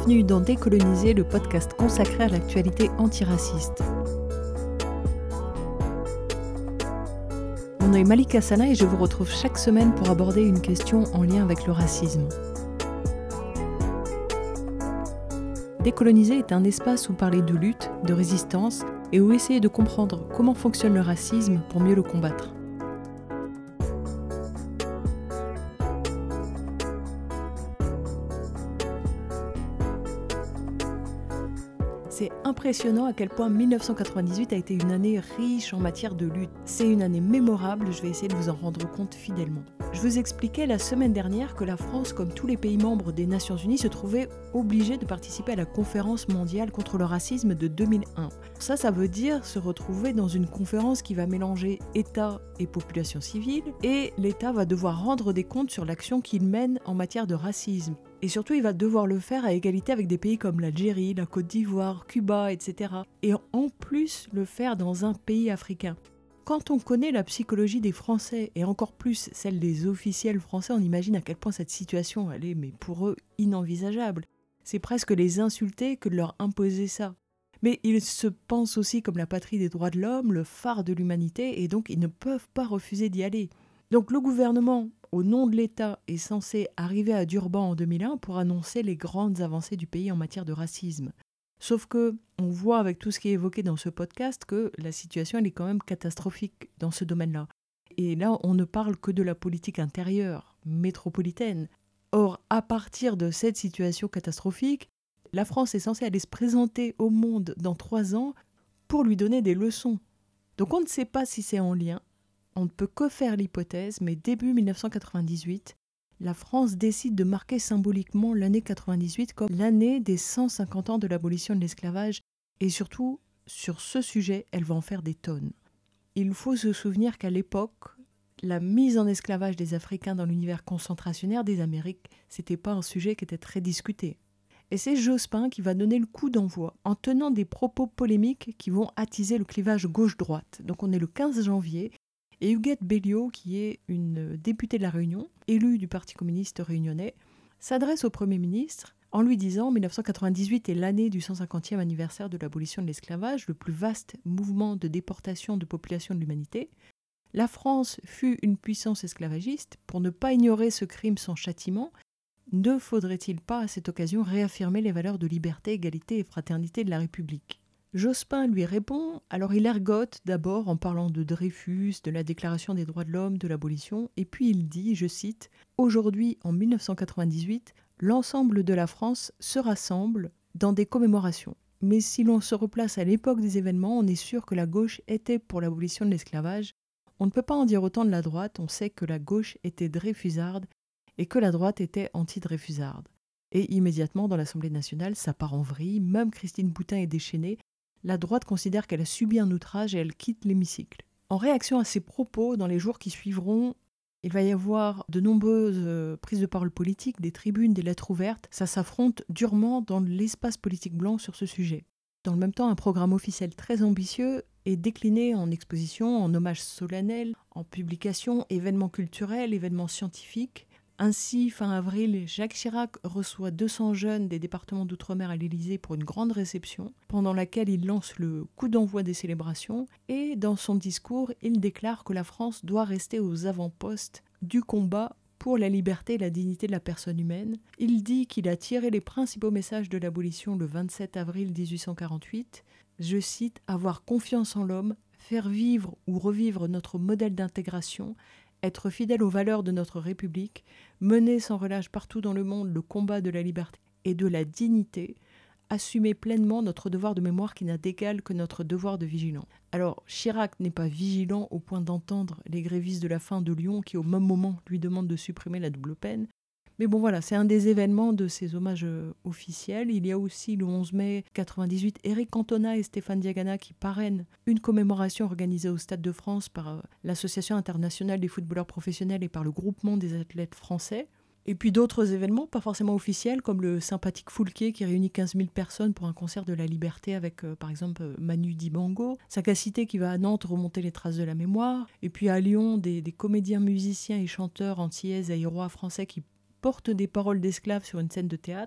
bienvenue dans Décoloniser, le podcast consacré à l'actualité antiraciste. Mon nom est Malika Sana et je vous retrouve chaque semaine pour aborder une question en lien avec le racisme. Décoloniser est un espace où parler de lutte, de résistance et où essayer de comprendre comment fonctionne le racisme pour mieux le combattre. C'est impressionnant à quel point 1998 a été une année riche en matière de lutte. C'est une année mémorable, je vais essayer de vous en rendre compte fidèlement. Je vous expliquais la semaine dernière que la France, comme tous les pays membres des Nations Unies, se trouvait obligée de participer à la conférence mondiale contre le racisme de 2001. Ça veut dire se retrouver dans une conférence qui va mélanger État et population civile, et l'État va devoir rendre des comptes sur l'action qu'il mène en matière de racisme. Et surtout, il va devoir le faire à égalité avec des pays comme l'Algérie, la Côte d'Ivoire, Cuba, etc. Et en plus, le faire dans un pays africain. Quand on connaît la psychologie des Français, et encore plus celle des officiels français, on imagine à quel point cette situation, elle est, mais pour eux, inenvisageable. C'est presque les insulter que de leur imposer ça. Mais ils se pensent aussi comme la patrie des droits de l'homme, le phare de l'humanité, et donc ils ne peuvent pas refuser d'y aller. Donc le gouvernement, au nom de l'État, est censé arriver à Durban en 2001 pour annoncer les grandes avancées du pays en matière de racisme. Sauf que on voit avec tout ce qui est évoqué dans ce podcast que la situation elle est quand même catastrophique dans ce domaine-là. Et là, on ne parle que de la politique intérieure, métropolitaine. Or, à partir de cette situation catastrophique, la France est censée aller se présenter au monde dans 3 ans pour lui donner des leçons. Donc on ne sait pas si c'est en lien. On ne peut que faire l'hypothèse, mais début 1998, la France décide de marquer symboliquement l'année 98 comme l'année des 150 ans de l'abolition de l'esclavage. Et surtout, sur ce sujet, elle va en faire des tonnes. Il faut se souvenir qu'à l'époque, la mise en esclavage des Africains dans l'univers concentrationnaire des Amériques, c'était pas un sujet qui était très discuté. Et c'est Jospin qui va donner le coup d'envoi en tenant des propos polémiques qui vont attiser le clivage gauche-droite. Donc on est le 15 janvier. Et Huguette Belliot, qui est une députée de la Réunion, élue du Parti communiste réunionnais, s'adresse au Premier ministre en lui disant « 1998 est l'année du 150e anniversaire de l'abolition de l'esclavage, le plus vaste mouvement de déportation de population de l'humanité. La France fut une puissance esclavagiste. Pour ne pas ignorer ce crime sans châtiment, ne faudrait-il pas à cette occasion réaffirmer les valeurs de liberté, égalité et fraternité de la République ?» Jospin lui répond, alors il ergote d'abord en parlant de Dreyfus, de la Déclaration des droits de l'homme, de l'abolition, et puis il dit, je cite, « Aujourd'hui, en 1998, l'ensemble de la France se rassemble dans des commémorations. Mais si l'on se replace à l'époque des événements, on est sûr que la gauche était pour l'abolition de l'esclavage. On ne peut pas en dire autant de la droite, on sait que la gauche était dreyfusarde et que la droite était anti-dreyfusarde. » Et immédiatement, dans l'Assemblée nationale, ça part en vrille, même Christine Boutin est déchaînée. La droite considère qu'elle a subi un outrage et elle quitte l'hémicycle. En réaction à ces propos, dans les jours qui suivront, il va y avoir de nombreuses prises de parole politiques, des tribunes, des lettres ouvertes. Ça s'affronte durement dans l'espace politique blanc sur ce sujet. Dans le même temps, un programme officiel très ambitieux est décliné en expositions, en hommages solennels, en publications, événements culturels, événements scientifiques. Ainsi, fin avril, Jacques Chirac reçoit 200 jeunes des départements d'outre-mer à l'Élysée pour une grande réception, pendant laquelle il lance le coup d'envoi des célébrations, et dans son discours, il déclare que la France doit rester aux avant-postes du combat pour la liberté et la dignité de la personne humaine. Il dit qu'il a tiré les principaux messages de l'abolition le 27 avril 1848, je cite, « Avoir confiance en l'homme, faire vivre ou revivre notre modèle d'intégration, être fidèle aux valeurs de notre République, mener sans relâche partout dans le monde le combat de la liberté et de la dignité, assumer pleinement notre devoir de mémoire qui n'a d'égal que notre devoir de vigilance. » Alors, Chirac n'est pas vigilant au point d'entendre les grévistes de la faim de Lyon qui, au même moment, lui demandent de supprimer la double peine. Mais bon, voilà, c'est un des événements de ces hommages officiels. Il y a aussi le 11 mai 1998, Éric Cantona et Stéphane Diagana qui parrainent une commémoration organisée au Stade de France par l'Association internationale des footballeurs professionnels et par le Groupement des athlètes français. Et puis d'autres événements, pas forcément officiels, comme le sympathique Foulquier qui réunit 15 000 personnes pour un concert de la liberté avec, par exemple, Manu Dibango. Sagacité qui va à Nantes remonter les traces de la mémoire. Et puis à Lyon, des comédiens, musiciens et chanteurs antillais et irois français qui portent des paroles d'esclaves sur une scène de théâtre.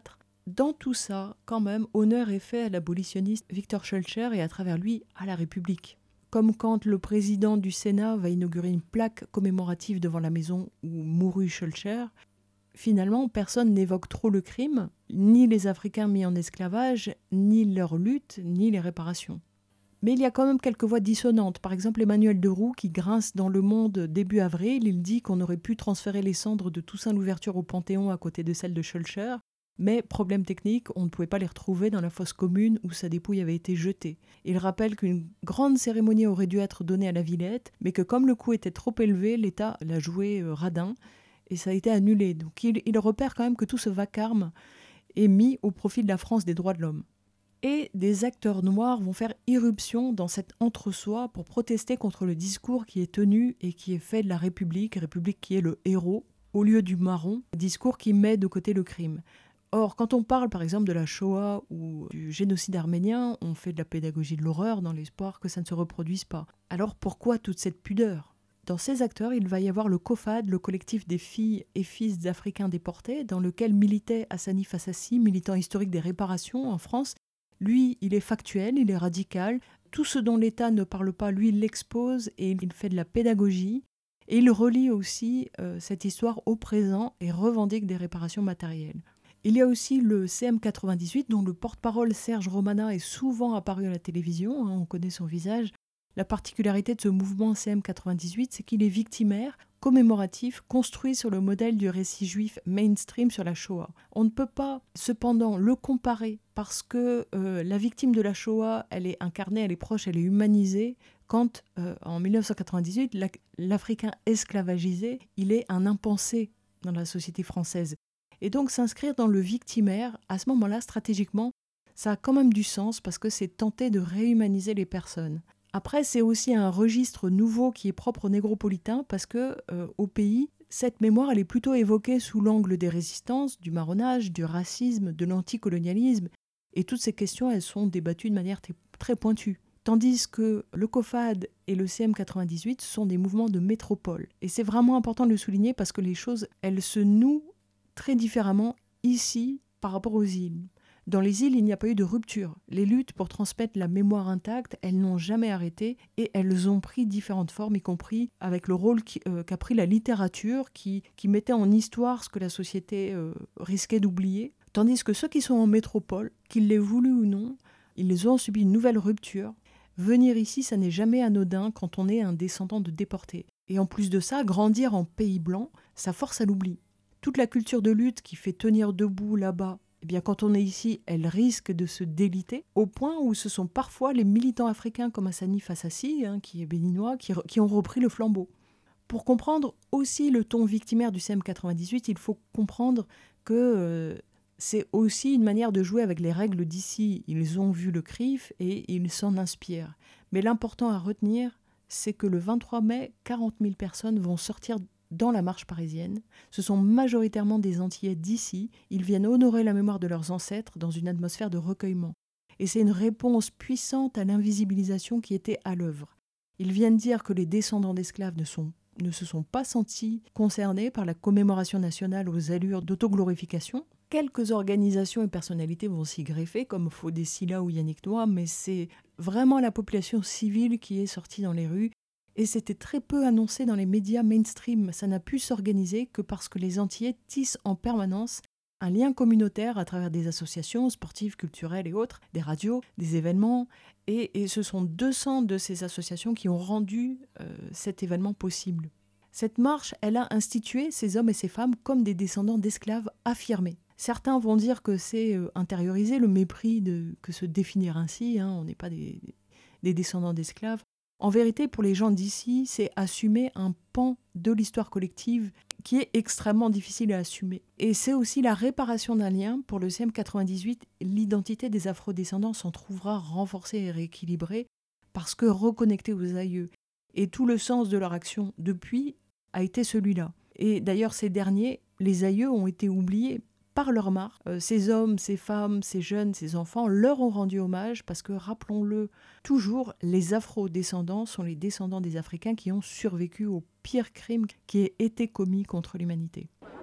dans tout ça, quand même, honneur est fait à l'abolitionniste Victor Schœlcher et à travers lui à la République. Comme quand le président du Sénat va inaugurer une plaque commémorative devant la maison où mourut Schœlcher, finalement, personne n'évoque trop le crime, ni les Africains mis en esclavage, ni leur lutte, ni les réparations. Mais il y a quand même quelques voix dissonantes. Par exemple, Emmanuel Deroux, qui grince dans Le Monde début avril, il dit qu'on aurait pu transférer les cendres de Toussaint Louverture au Panthéon à côté de celles de Schœlcher, mais problème technique, on ne pouvait pas les retrouver dans la fosse commune où sa dépouille avait été jetée. Il rappelle qu'une grande cérémonie aurait dû être donnée à la Villette, mais que comme le coût était trop élevé, l'État l'a joué radin, et ça a été annulé. Donc il repère quand même que tout ce vacarme est mis au profit de la France des droits de l'homme. Et des acteurs noirs vont faire irruption dans cet entre-soi pour protester contre le discours qui est tenu et qui est fait de la République qui est le héros, au lieu du marron, discours qui met de côté le crime. Or, quand on parle par exemple de la Shoah ou du génocide arménien, on fait de la pédagogie de l'horreur dans l'espoir que ça ne se reproduise pas. Alors pourquoi toute cette pudeur ? Dans ces acteurs, il va y avoir le COFAD, le collectif des filles et fils d'Africains déportés, dans lequel militait Hassani Fassassi, militant historique des réparations en France. Lui, il est factuel, il est radical. Tout ce dont l'État ne parle pas, lui, il l'expose et il fait de la pédagogie. Et il relie aussi cette histoire au présent et revendique des réparations matérielles. Il y a aussi le CM98, dont le porte-parole Serge Romana est souvent apparu à la télévision, on connaît son visage. La particularité de ce mouvement CM98, c'est qu'il est victimaire, commémoratif, construit sur le modèle du récit juif mainstream sur la Shoah. On ne peut pas cependant le comparer parce que la victime de la Shoah, elle est incarnée, elle est proche, elle est humanisée, quand en 1998, l'Africain esclavagisé, il est un impensé dans la société française. Et donc s'inscrire dans le victimaire, à ce moment-là, stratégiquement, ça a quand même du sens parce que c'est tenter de réhumaniser les personnes. Après, c'est aussi un registre nouveau qui est propre aux négropolitains parce que au pays, cette mémoire, elle est plutôt évoquée sous l'angle des résistances, du marronnage, du racisme, de l'anticolonialisme. Et toutes ces questions, elles sont débattues de manière très pointue. Tandis que le COFAD et le CM98 sont des mouvements de métropole. Et c'est vraiment important de le souligner parce que les choses, elles se nouent très différemment ici par rapport aux îles. Dans les îles, il n'y a pas eu de rupture. Les luttes pour transmettre la mémoire intacte, elles n'ont jamais arrêté et elles ont pris différentes formes, y compris avec le rôle qu'a pris la littérature qui mettait en histoire ce que la société risquait d'oublier. Tandis que ceux qui sont en métropole, qu'ils l'aient voulu ou non, ils ont subi une nouvelle rupture. Venir ici, ça n'est jamais anodin quand on est un descendant de déportés. Et en plus de ça, grandir en pays blanc, ça force à l'oubli. Toute la culture de lutte qui fait tenir debout là-bas, eh bien, quand on est ici, elle risque de se déliter, au point où ce sont parfois les militants africains comme Hassani Fassassi, qui est béninois, qui ont repris le flambeau. Pour comprendre aussi le ton victimaire du CM98, il faut comprendre que c'est aussi une manière de jouer avec les règles d'ici. Ils ont vu le CRIF et ils s'en inspirent. Mais l'important à retenir, c'est que le 23 mai, 40 000 personnes vont sortir dans la marche parisienne. Ce sont majoritairement des Antillais d'ici. Ils viennent honorer la mémoire de leurs ancêtres dans une atmosphère de recueillement. Et c'est une réponse puissante à l'invisibilisation qui était à l'œuvre. Ils viennent dire que les descendants d'esclaves ne se sont pas sentis concernés par la commémoration nationale aux allures d'autoglorification. Quelques organisations et personnalités vont s'y greffer, comme Fodé Silla ou Yannick Noah, mais c'est vraiment la population civile qui est sortie dans les rues. Et c'était très peu annoncé dans les médias mainstream. Ça n'a pu s'organiser que parce que les Antillais tissent en permanence un lien communautaire à travers des associations sportives, culturelles et autres, des radios, des événements. Et ce sont 200 de ces associations qui ont rendu cet événement possible. Cette marche, elle a institué ces hommes et ces femmes comme des descendants d'esclaves affirmés. Certains vont dire que c'est intérioriser le mépris que se définir ainsi. On n'est pas des descendants d'esclaves. En vérité, pour les gens d'ici, c'est assumer un pan de l'histoire collective qui est extrêmement difficile à assumer. Et c'est aussi la réparation d'un lien. Pour le CM98, l'identité des afrodescendants s'en trouvera renforcée et rééquilibrée parce que reconnectée aux aïeux. Et tout le sens de leur action depuis a été celui-là. Et d'ailleurs, ces derniers, les aïeux, ont été oubliés par leur marque. Ces hommes, ces femmes, ces jeunes, ces enfants leur ont rendu hommage parce que, rappelons-le toujours, les afro-descendants sont les descendants des Africains qui ont survécu au pire crime qui ait été commis contre l'humanité.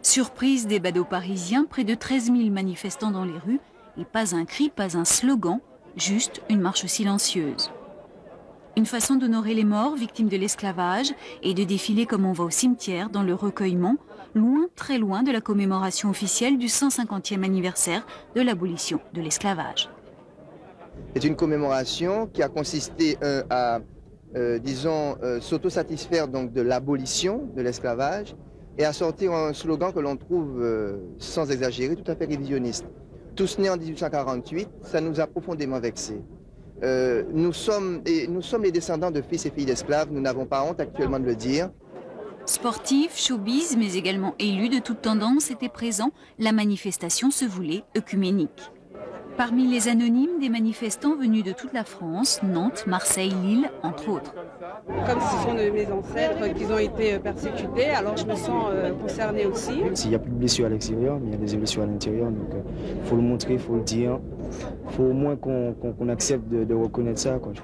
Surprise des badauds parisiens, près de 13 000 manifestants dans les rues, et pas un cri, pas un slogan, juste une marche silencieuse. Une façon d'honorer les morts, victimes de l'esclavage, et de défiler comme on va au cimetière, dans le recueillement, loin, très loin de la commémoration officielle du 150e anniversaire de l'abolition de l'esclavage. C'est une commémoration qui a consisté à, s'autosatisfaire donc de l'abolition de l'esclavage et à sortir un slogan que l'on trouve, sans exagérer, tout à fait révisionniste. Tous nés en 1848, ça nous a profondément vexés. Nous sommes les descendants de fils et filles d'esclaves, nous n'avons pas honte actuellement de le dire. Sportifs, showbiz, mais également élus de toutes tendances étaient présents. La manifestation se voulait œcuménique. Parmi les anonymes, des manifestants venus de toute la France, Nantes, Marseille, Lille, entre autres. Comme ce sont mes ancêtres qui ont été persécutés, alors je me sens concernée aussi. S'il n'y a plus de blessures à l'extérieur, mais il y a des blessures à l'intérieur, donc il faut le montrer, il faut le dire. Il faut au moins qu'on accepte de reconnaître ça, quoi.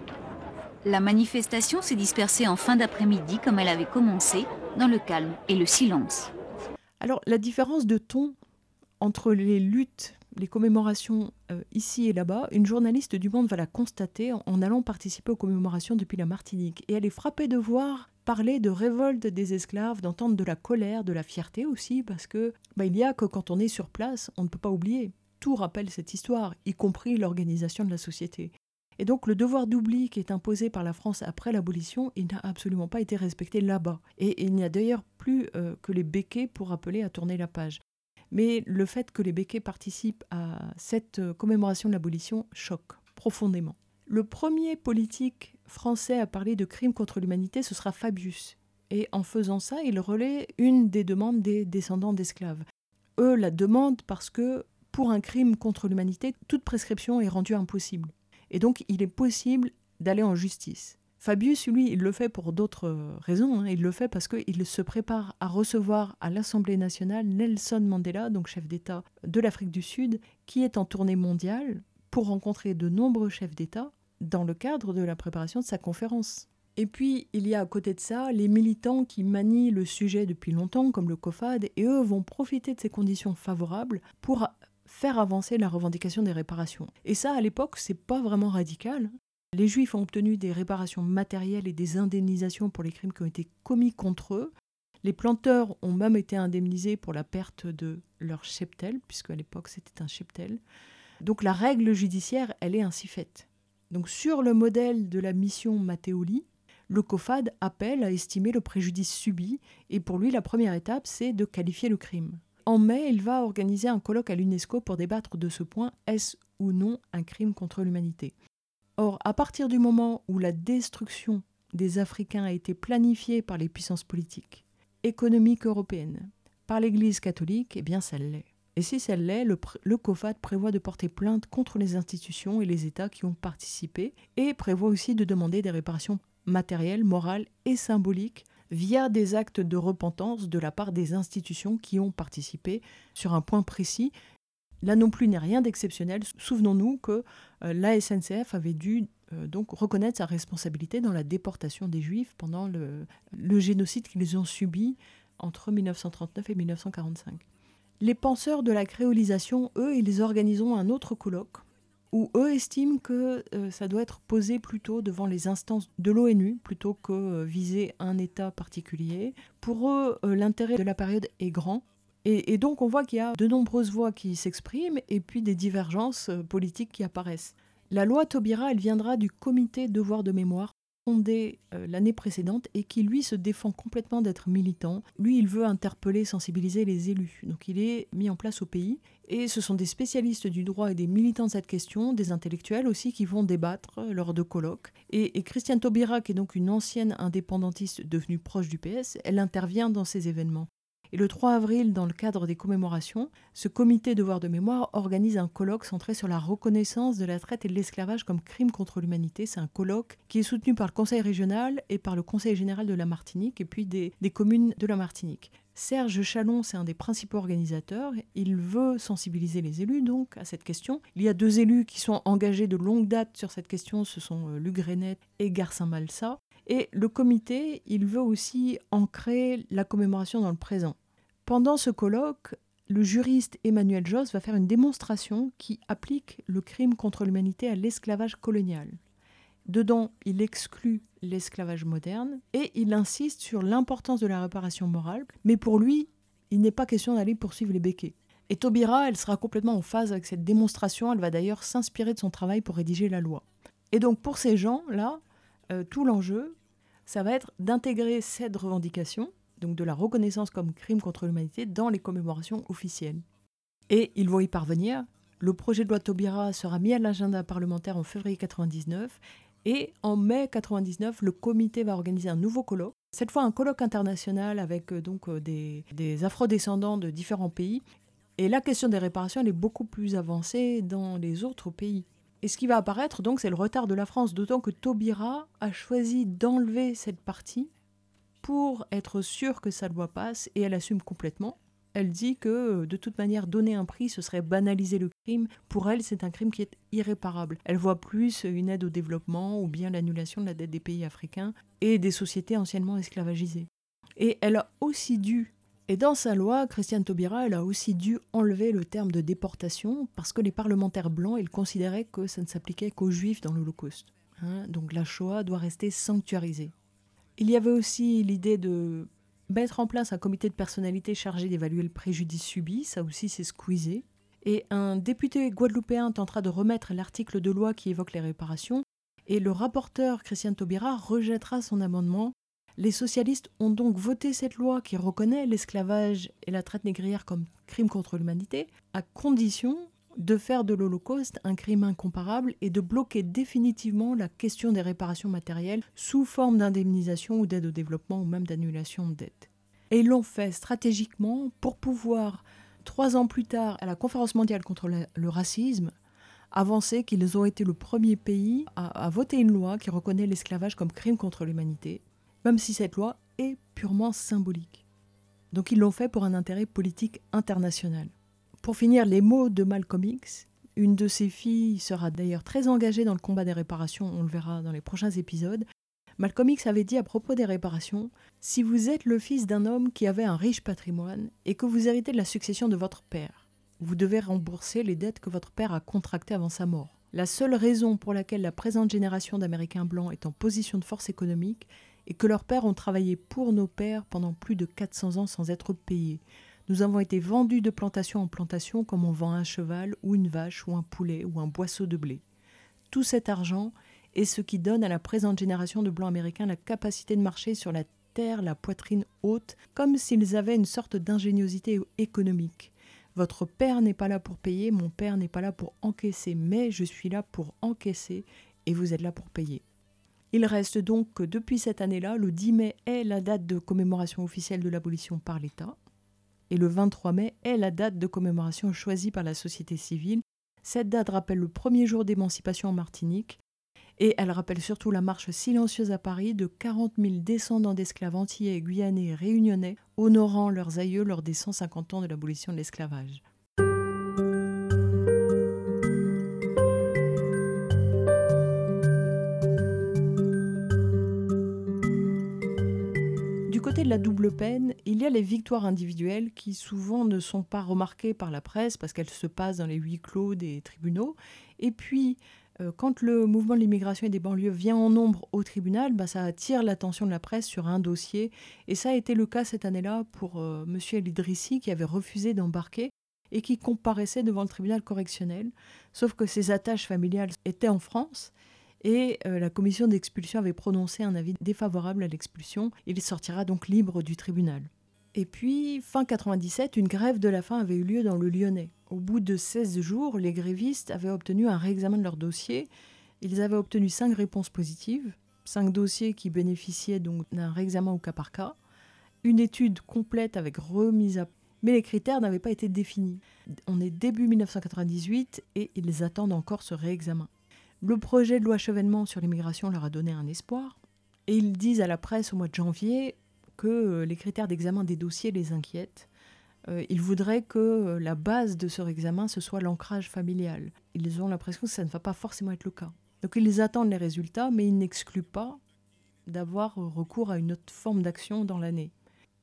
La manifestation s'est dispersée en fin d'après-midi comme elle avait commencé, dans le calme et le silence. Alors, la différence de ton entre les luttes, les commémorations ici et là-bas, une journaliste du Monde va la constater en allant participer aux commémorations depuis la Martinique. Et elle est frappée de voir parler de révolte des esclaves, d'entendre de la colère, de la fierté aussi, parce que il y a que quand on est sur place, on ne peut pas oublier. Tout rappelle cette histoire, y compris l'organisation de la société. Et donc le devoir d'oubli qui est imposé par la France après l'abolition, il n'a absolument pas été respecté là-bas. Et il n'y a d'ailleurs plus que les béquets pour rappeler à tourner la page. Mais le fait que les béquets participent à cette commémoration de l'abolition choque profondément. Le premier politique français à parler de crimes contre l'humanité, ce sera Fabius. Et en faisant ça, il relaie une des demandes des descendants d'esclaves. Eux la demandent parce que pour un crime contre l'humanité, toute prescription est rendue impossible. Et donc, il est possible d'aller en justice. Fabius, lui, il le fait pour d'autres raisons. Il le fait parce qu'il se prépare à recevoir à l'Assemblée nationale Nelson Mandela, donc chef d'État de l'Afrique du Sud, qui est en tournée mondiale pour rencontrer de nombreux chefs d'État dans le cadre de la préparation de sa conférence. Et puis, il y a à côté de ça les militants qui manient le sujet depuis longtemps, comme le COFAD, et eux vont profiter de ces conditions favorables pour faire avancer la revendication des réparations. Et ça, à l'époque, c'est pas vraiment radical. Les Juifs ont obtenu des réparations matérielles et des indemnisations pour les crimes qui ont été commis contre eux. Les planteurs ont même été indemnisés pour la perte de leur cheptel, puisque à l'époque c'était un cheptel. Donc la règle judiciaire, elle est ainsi faite. Donc sur le modèle de la mission Matteoli, le COFAD appelle à estimer le préjudice subi, et pour lui la première étape, c'est de qualifier le crime. En mai, il va organiser un colloque à l'UNESCO pour débattre de ce point, est-ce ou non un crime contre l'humanité. Or, à partir du moment où la destruction des Africains a été planifiée par les puissances politiques, économiques européennes, par l'Église catholique, eh bien ça l'est. Et si ça l'est, le COFAD prévoit de porter plainte contre les institutions et les États qui ont participé, et prévoit aussi de demander des réparations matérielles, morales et symboliques via des actes de repentance de la part des institutions qui ont participé sur un point précis. Là non plus, il n'est rien d'exceptionnel. Souvenons-nous que la SNCF avait dû donc reconnaître sa responsabilité dans la déportation des Juifs pendant le génocide qu'ils ont subi entre 1939 et 1945. Les penseurs de la créolisation, eux, ils organiseront un autre colloque où eux estiment que ça doit être posé plutôt devant les instances de l'ONU plutôt que viser un État particulier. Pour eux, l'intérêt de la période est grand. Et donc on voit qu'il y a de nombreuses voix qui s'expriment et puis des divergences politiques qui apparaissent. La loi Taubira, elle viendra du comité Devoir de mémoire, fondé l'année précédente et qui lui se défend complètement d'être militant. Lui, il veut interpeller, sensibiliser les élus. Donc il est mis en place au pays. Et ce sont des spécialistes du droit et des militants de cette question, des intellectuels aussi, qui vont débattre lors de colloques. Et Christiane Taubira, qui est donc une ancienne indépendantiste devenue proche du PS, elle intervient dans ces événements. Et le 3 avril, dans le cadre des commémorations, ce comité Devoir de mémoire organise un colloque centré sur la reconnaissance de la traite et de l'esclavage comme crime contre l'humanité. C'est un colloque qui est soutenu par le Conseil régional et par le Conseil général de la Martinique et puis des communes de la Martinique. Serge Chalon, c'est un des principaux organisateurs. Il veut sensibiliser les élus donc à cette question. Il y a 2 élus qui sont engagés de longue date sur cette question, ce sont Luc Grenet et Garcin Malsa. Et le comité, il veut aussi ancrer la commémoration dans le présent. Pendant ce colloque, le juriste Emmanuel Josse va faire une démonstration qui applique le crime contre l'humanité à l'esclavage colonial. Dedans, il exclut l'esclavage moderne et il insiste sur l'importance de la réparation morale, mais pour lui, il n'est pas question d'aller poursuivre les béquets. Et Taubira, elle sera complètement en phase avec cette démonstration, elle va d'ailleurs s'inspirer de son travail pour rédiger la loi. Et donc pour ces gens-là, tout l'enjeu, ça va être d'intégrer cette revendication, donc de la reconnaissance comme crime contre l'humanité, dans les commémorations officielles. Et ils vont y parvenir. Le projet de loi Taubira sera mis à l'agenda parlementaire en février 1999, et en mai 1999, le comité va organiser un nouveau colloque, cette fois un colloque international avec des afrodescendants de différents pays. Et la question des réparations, elle est beaucoup plus avancée dans les autres pays. Et ce qui va apparaître, donc, c'est le retard de la France, d'autant que Taubira a choisi d'enlever cette partie pour être sûre que sa loi passe, et elle assume complètement. Elle dit que, de toute manière, donner un prix, ce serait banaliser le crime. Pour elle, c'est un crime qui est irréparable. Elle voit plus une aide au développement ou bien l'annulation de la dette des pays africains et des sociétés anciennement esclavagisées. Et elle a aussi dû, et dans sa loi, Christiane Taubira, elle a aussi dû enlever le terme de déportation parce que les parlementaires blancs, ils considéraient que ça ne s'appliquait qu'aux juifs dans l'Holocauste. Donc la Shoah doit rester sanctuarisée. Il y avait aussi l'idée de mettre en place un comité de personnalité chargé d'évaluer le préjudice subi, ça aussi c'est squeezé. Et un député guadeloupéen tentera de remettre l'article de loi qui évoque les réparations, et le rapporteur Christiane Taubira rejettera son amendement. Les socialistes ont donc voté cette loi qui reconnaît l'esclavage et la traite négrière comme crime contre l'humanité, à condition de faire de l'Holocauste un crime incomparable et de bloquer définitivement la question des réparations matérielles sous forme d'indemnisation ou d'aide au développement ou même d'annulation de dettes. Et ils l'ont fait stratégiquement pour pouvoir, 3 ans plus tard, à la Conférence mondiale contre le racisme, avancer qu'ils ont été le premier pays à voter une loi qui reconnaît l'esclavage comme crime contre l'humanité, même si cette loi est purement symbolique. Donc ils l'ont fait pour un intérêt politique international. Pour finir, les mots de Malcolm X. Une de ses filles sera d'ailleurs très engagée dans le combat des réparations, on le verra dans les prochains épisodes. Malcolm X avait dit à propos des réparations « Si vous êtes le fils d'un homme qui avait un riche patrimoine et que vous héritez de la succession de votre père, vous devez rembourser les dettes que votre père a contractées avant sa mort. La seule raison pour laquelle la présente génération d'Américains blancs est en position de force économique est que leurs pères ont travaillé pour nos pères pendant plus de 400 ans sans être payés. Nous avons été vendus de plantation en plantation comme on vend un cheval ou une vache ou un poulet ou un boisseau de blé. Tout cet argent est ce qui donne à la présente génération de blancs américains la capacité de marcher sur la terre, la poitrine haute, comme s'ils avaient une sorte d'ingéniosité économique. Votre père n'est pas là pour payer, mon père n'est pas là pour encaisser, mais je suis là pour encaisser et vous êtes là pour payer. Il reste donc que depuis cette année-là, le 10 mai est la date de commémoration officielle de l'abolition par l'État. Et le 23 mai est la date de commémoration choisie par la société civile. Cette date rappelle le premier jour d'émancipation en Martinique et elle rappelle surtout la marche silencieuse à Paris de 40 000 descendants d'esclaves antillais, guyanais et réunionnais honorant leurs aïeux lors des 150 ans de l'abolition de l'esclavage. Du côté de la double peine, il y a les victoires individuelles qui souvent ne sont pas remarquées par la presse parce qu'elles se passent dans les huis clos des tribunaux. Et puis, quand le mouvement de l'immigration et des banlieues vient en nombre au tribunal, ça attire l'attention de la presse sur un dossier. Et ça a été le cas cette année-là pour M. El Idrissi qui avait refusé d'embarquer et qui comparaissait devant le tribunal correctionnel. Sauf que ses attaches familiales étaient en France. Et la commission d'expulsion avait prononcé un avis défavorable à l'expulsion. Il sortira donc libre du tribunal. Et puis, fin 97, une grève de la faim avait eu lieu dans le Lyonnais. Au bout de 16 jours, les grévistes avaient obtenu un réexamen de leur dossier. Ils avaient obtenu 5 réponses positives, 5 dossiers qui bénéficiaient donc d'un réexamen au cas par cas, une étude complète avec remise à... Mais les critères n'avaient pas été définis. On est début 1998 et ils attendent encore ce réexamen. Le projet de loi Chevènement sur l'immigration leur a donné un espoir. Et ils disent à la presse au mois de janvier que les critères d'examen des dossiers les inquiètent. Ils voudraient que la base de ce réexamen, ce soit l'ancrage familial. Ils ont l'impression que ça ne va pas forcément être le cas. Donc ils attendent les résultats, mais ils n'excluent pas d'avoir recours à une autre forme d'action dans l'année.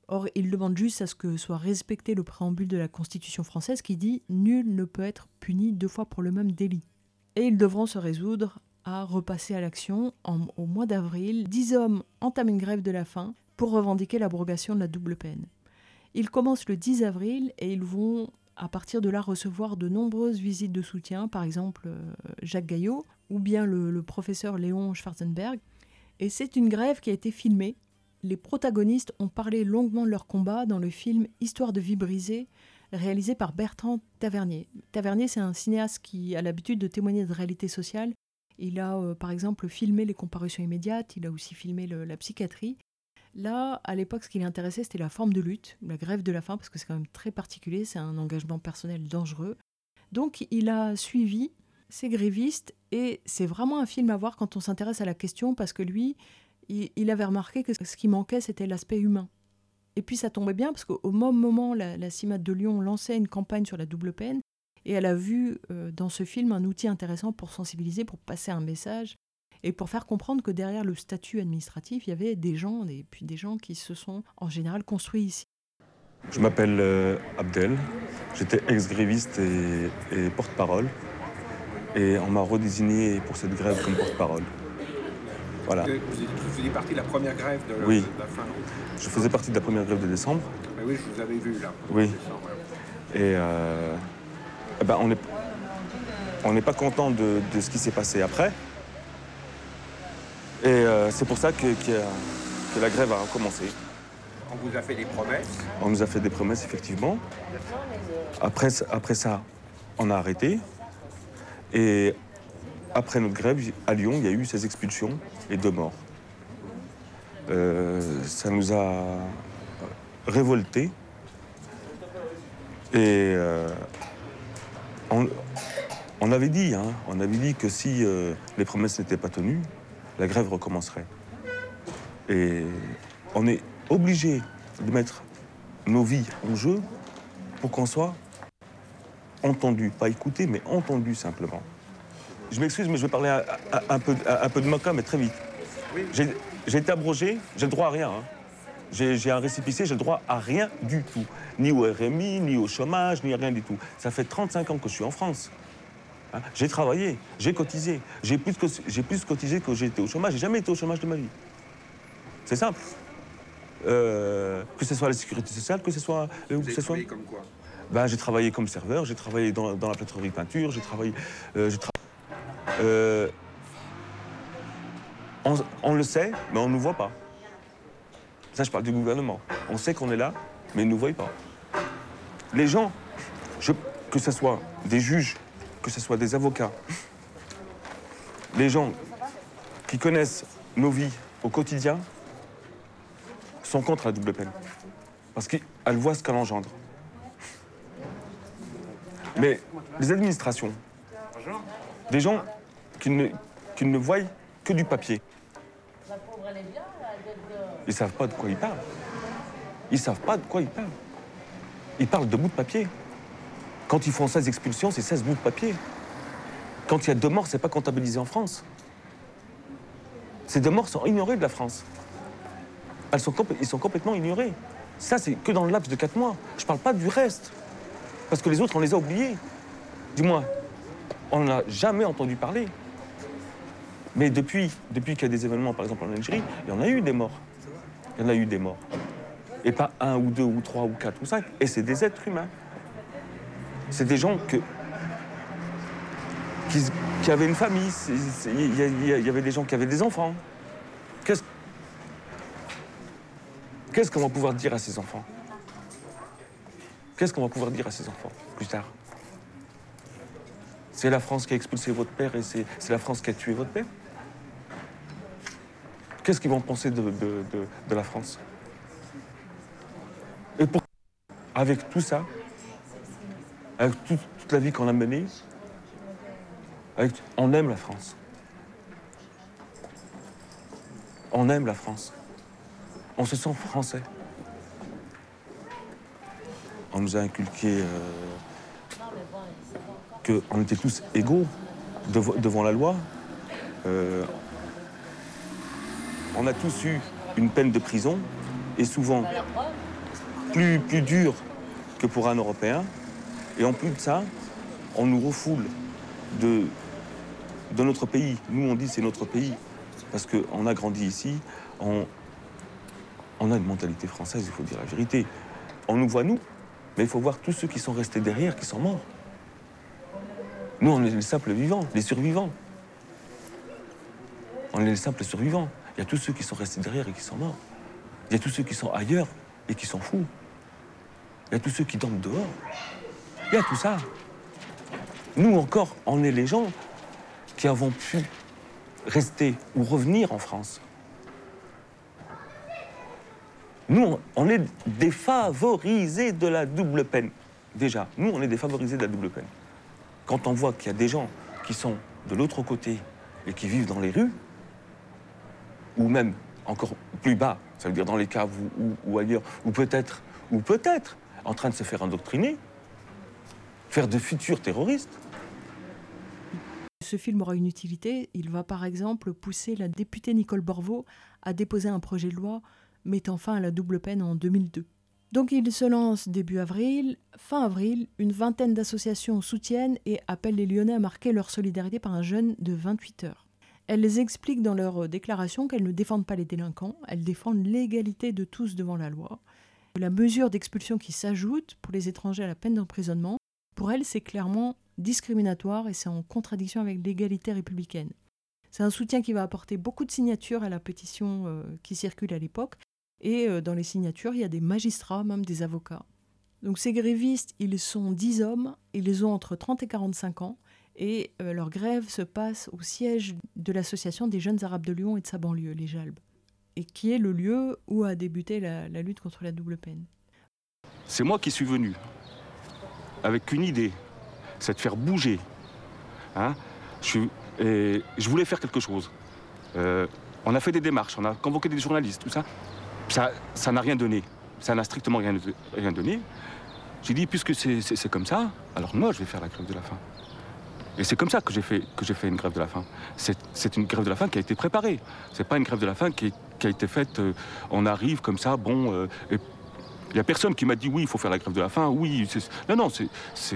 Or, il demande juste à ce que soit respecté le préambule de la Constitution française qui dit « Nul ne peut être puni 2 fois pour le même délit ». Et ils devront se résoudre à repasser à l'action. Au mois d'avril, 10 hommes entament une grève de la faim pour revendiquer l'abrogation de la double peine. Ils commencent le 10 avril et ils vont, à partir de là, recevoir de nombreuses visites de soutien, par exemple Jacques Gaillot ou bien le professeur Léon Schwarzenberg. Et c'est une grève qui a été filmée. Les protagonistes ont parlé longuement de leur combat dans le film « Histoire de vie brisée », réalisé par Bertrand Tavernier. Tavernier, c'est un cinéaste qui a l'habitude de témoigner de réalité sociale. Il a, par exemple, filmé les comparutions immédiates, il a aussi filmé la psychiatrie. Là, à l'époque, ce qui l'intéressait, c'était la forme de lutte, la grève de la faim, parce que c'est quand même très particulier, c'est un engagement personnel dangereux. Donc, il a suivi ces grévistes, et c'est vraiment un film à voir quand on s'intéresse à la question, parce que lui, il avait remarqué que ce qui manquait, c'était l'aspect humain. Et puis ça tombait bien, parce qu'au même moment, la CIMAD de Lyon lançait une campagne sur la double peine, et elle a vu dans ce film un outil intéressant pour sensibiliser, pour passer un message, et pour faire comprendre que derrière le statut administratif, il y avait des gens, et puis des gens qui se sont en général construits ici. Je m'appelle Abdel, j'étais ex-gréviste et porte-parole, et on m'a redésigné pour cette grève comme porte-parole. Voilà. Vous faisiez partie de la première grève de la fin. Je faisais partie de la première grève de décembre. Mais oui, je vous avais vu là. Oui. Décembre, Et on n'est pas content de ce qui s'est passé après. Et c'est pour ça que la grève a recommencé. On vous a fait des promesses. On nous a fait des promesses, effectivement. Après ça, on a arrêté. Et après notre grève, à Lyon, il y a eu ces expulsions et 2 morts. Ça nous a révoltés. Et on avait dit que si les promesses n'étaient pas tenues, la grève recommencerait. Et on est obligé de mettre nos vies en jeu pour qu'on soit entendu, pas écouté, mais entendu simplement. Je m'excuse, mais je vais parler un peu de Moka, mais très vite. J'ai été abrogé, j'ai le droit à rien. Hein. J'ai un récépissé, j'ai le droit à rien du tout. Ni au RMI, ni au chômage, ni à rien du tout. Ça fait 35 ans que je suis en France. Hein. J'ai travaillé, j'ai cotisé. J'ai plus cotisé que j'ai été au chômage. J'ai jamais été au chômage de ma vie. C'est simple. Que ce soit la sécurité sociale, que ce soit... Vous avez travaillé comme quoi? J'ai travaillé comme serveur, j'ai travaillé dans la plâtrerie peinture, j'ai travaillé... on le sait, mais on ne nous voit pas. Ça, je parle du gouvernement. On sait qu'on est là, mais ils ne nous voient pas. Les gens, que ce soit des juges, que ce soit des avocats, les gens qui connaissent nos vies au quotidien sont contre la double peine. Parce qu'elles voient ce qu'elle engendre. Mais les administrations, des gens qui ne voient que du papier, ils ne savent pas de quoi ils parlent. Ils ne savent pas de quoi ils parlent. Ils parlent de bouts de papier. Quand ils font 16 expulsions, c'est 16 bouts de papier. Quand il y a 2 morts, c'est pas comptabilisé en France. Ces 2 morts sont ignorés de la France. Ils sont complètement ignorés. Ça, c'est que dans le laps de 4 mois. Je ne parle pas du reste. Parce que les autres, on les a oubliés. Dis-moi, on n'en a jamais entendu parler. Mais depuis qu'il y a des événements, par exemple en Algérie, il y en a eu des morts. Il y en a eu des morts. Et pas 1 ou 2 ou 3 ou 4 ou 5. Et c'est des êtres humains. C'est des gens qui avaient une famille. Il y avait des gens qui avaient des enfants. Qu'est-ce qu'on va pouvoir dire à ces enfants? Qu'est-ce qu'on va pouvoir dire à ces enfants plus tard? C'est la France qui a expulsé votre père et c'est la France qui a tué votre père? Qu'est-ce qu'ils vont penser de la France? Et pourquoi, avec tout ça, avec toute la vie qu'on a menée, on aime la France. On aime la France. On se sent français. On nous a inculqué qu'on était tous égaux devant la loi. On a tous eu une peine de prison et souvent plus dur que pour un Européen. Et en plus de ça, on nous refoule de notre pays. Nous, on dit c'est notre pays. Parce qu'on a grandi ici, on a une mentalité française, il faut dire la vérité. On nous voit, nous, mais il faut voir tous ceux qui sont restés derrière, qui sont morts. Nous, on est les simples vivants, les survivants. On est les simples survivants. Il y a tous ceux qui sont restés derrière et qui sont morts. Il y a tous ceux qui sont ailleurs et qui s'en foutent. Il y a tous ceux qui dorment dehors. Il y a tout ça. Nous encore, on est les gens qui avons pu rester ou revenir en France. Nous, on est défavorisés de la double peine. Déjà, nous, on est défavorisés de la double peine. Quand on voit qu'il y a des gens qui sont de l'autre côté et qui vivent dans les rues, ou même encore plus bas, ça veut dire dans les caves ou ailleurs, ou peut-être en train de se faire endoctriner, faire de futurs terroristes. Ce film aura une utilité. Il va par exemple pousser la députée Nicole Borvo à déposer un projet de loi mettant fin à la double peine en 2002. Donc il se lance début avril. Fin avril, une vingtaine d'associations soutiennent et appellent les Lyonnais à marquer leur solidarité par un jeûne de 28 heures. Elles les expliquent dans leur déclaration qu'elles ne défendent pas les délinquants, elles défendent l'égalité de tous devant la loi. La mesure d'expulsion qui s'ajoute pour les étrangers à la peine d'emprisonnement, pour elles, c'est clairement discriminatoire et c'est en contradiction avec l'égalité républicaine. C'est un soutien qui va apporter beaucoup de signatures à la pétition qui circule à l'époque. Et dans les signatures, il y a des magistrats, même des avocats. Donc ces grévistes, ils sont 10 hommes, ils ont entre 30 et 45 ans. Et leur grève se passe au siège de l'association des jeunes arabes de Lyon et de sa banlieue, les JALB, et qui est le lieu où a débuté la lutte contre la double peine. C'est moi qui suis venu avec une idée, c'est de faire bouger. Hein, je voulais faire quelque chose. On a fait des démarches, on a convoqué des journalistes, tout ça. Ça n'a rien donné. Ça n'a strictement rien donné. J'ai dit, puisque c'est comme ça, alors moi, je vais faire la grève de la faim. Et c'est comme ça que j'ai fait une grève de la faim. C'est une grève de la faim qui a été préparée. C'est pas une grève de la faim qui a été faite, on arrive comme ça, bon... Il n'y a personne qui m'a dit, oui, il faut faire la grève de la faim, oui... Non, c'est...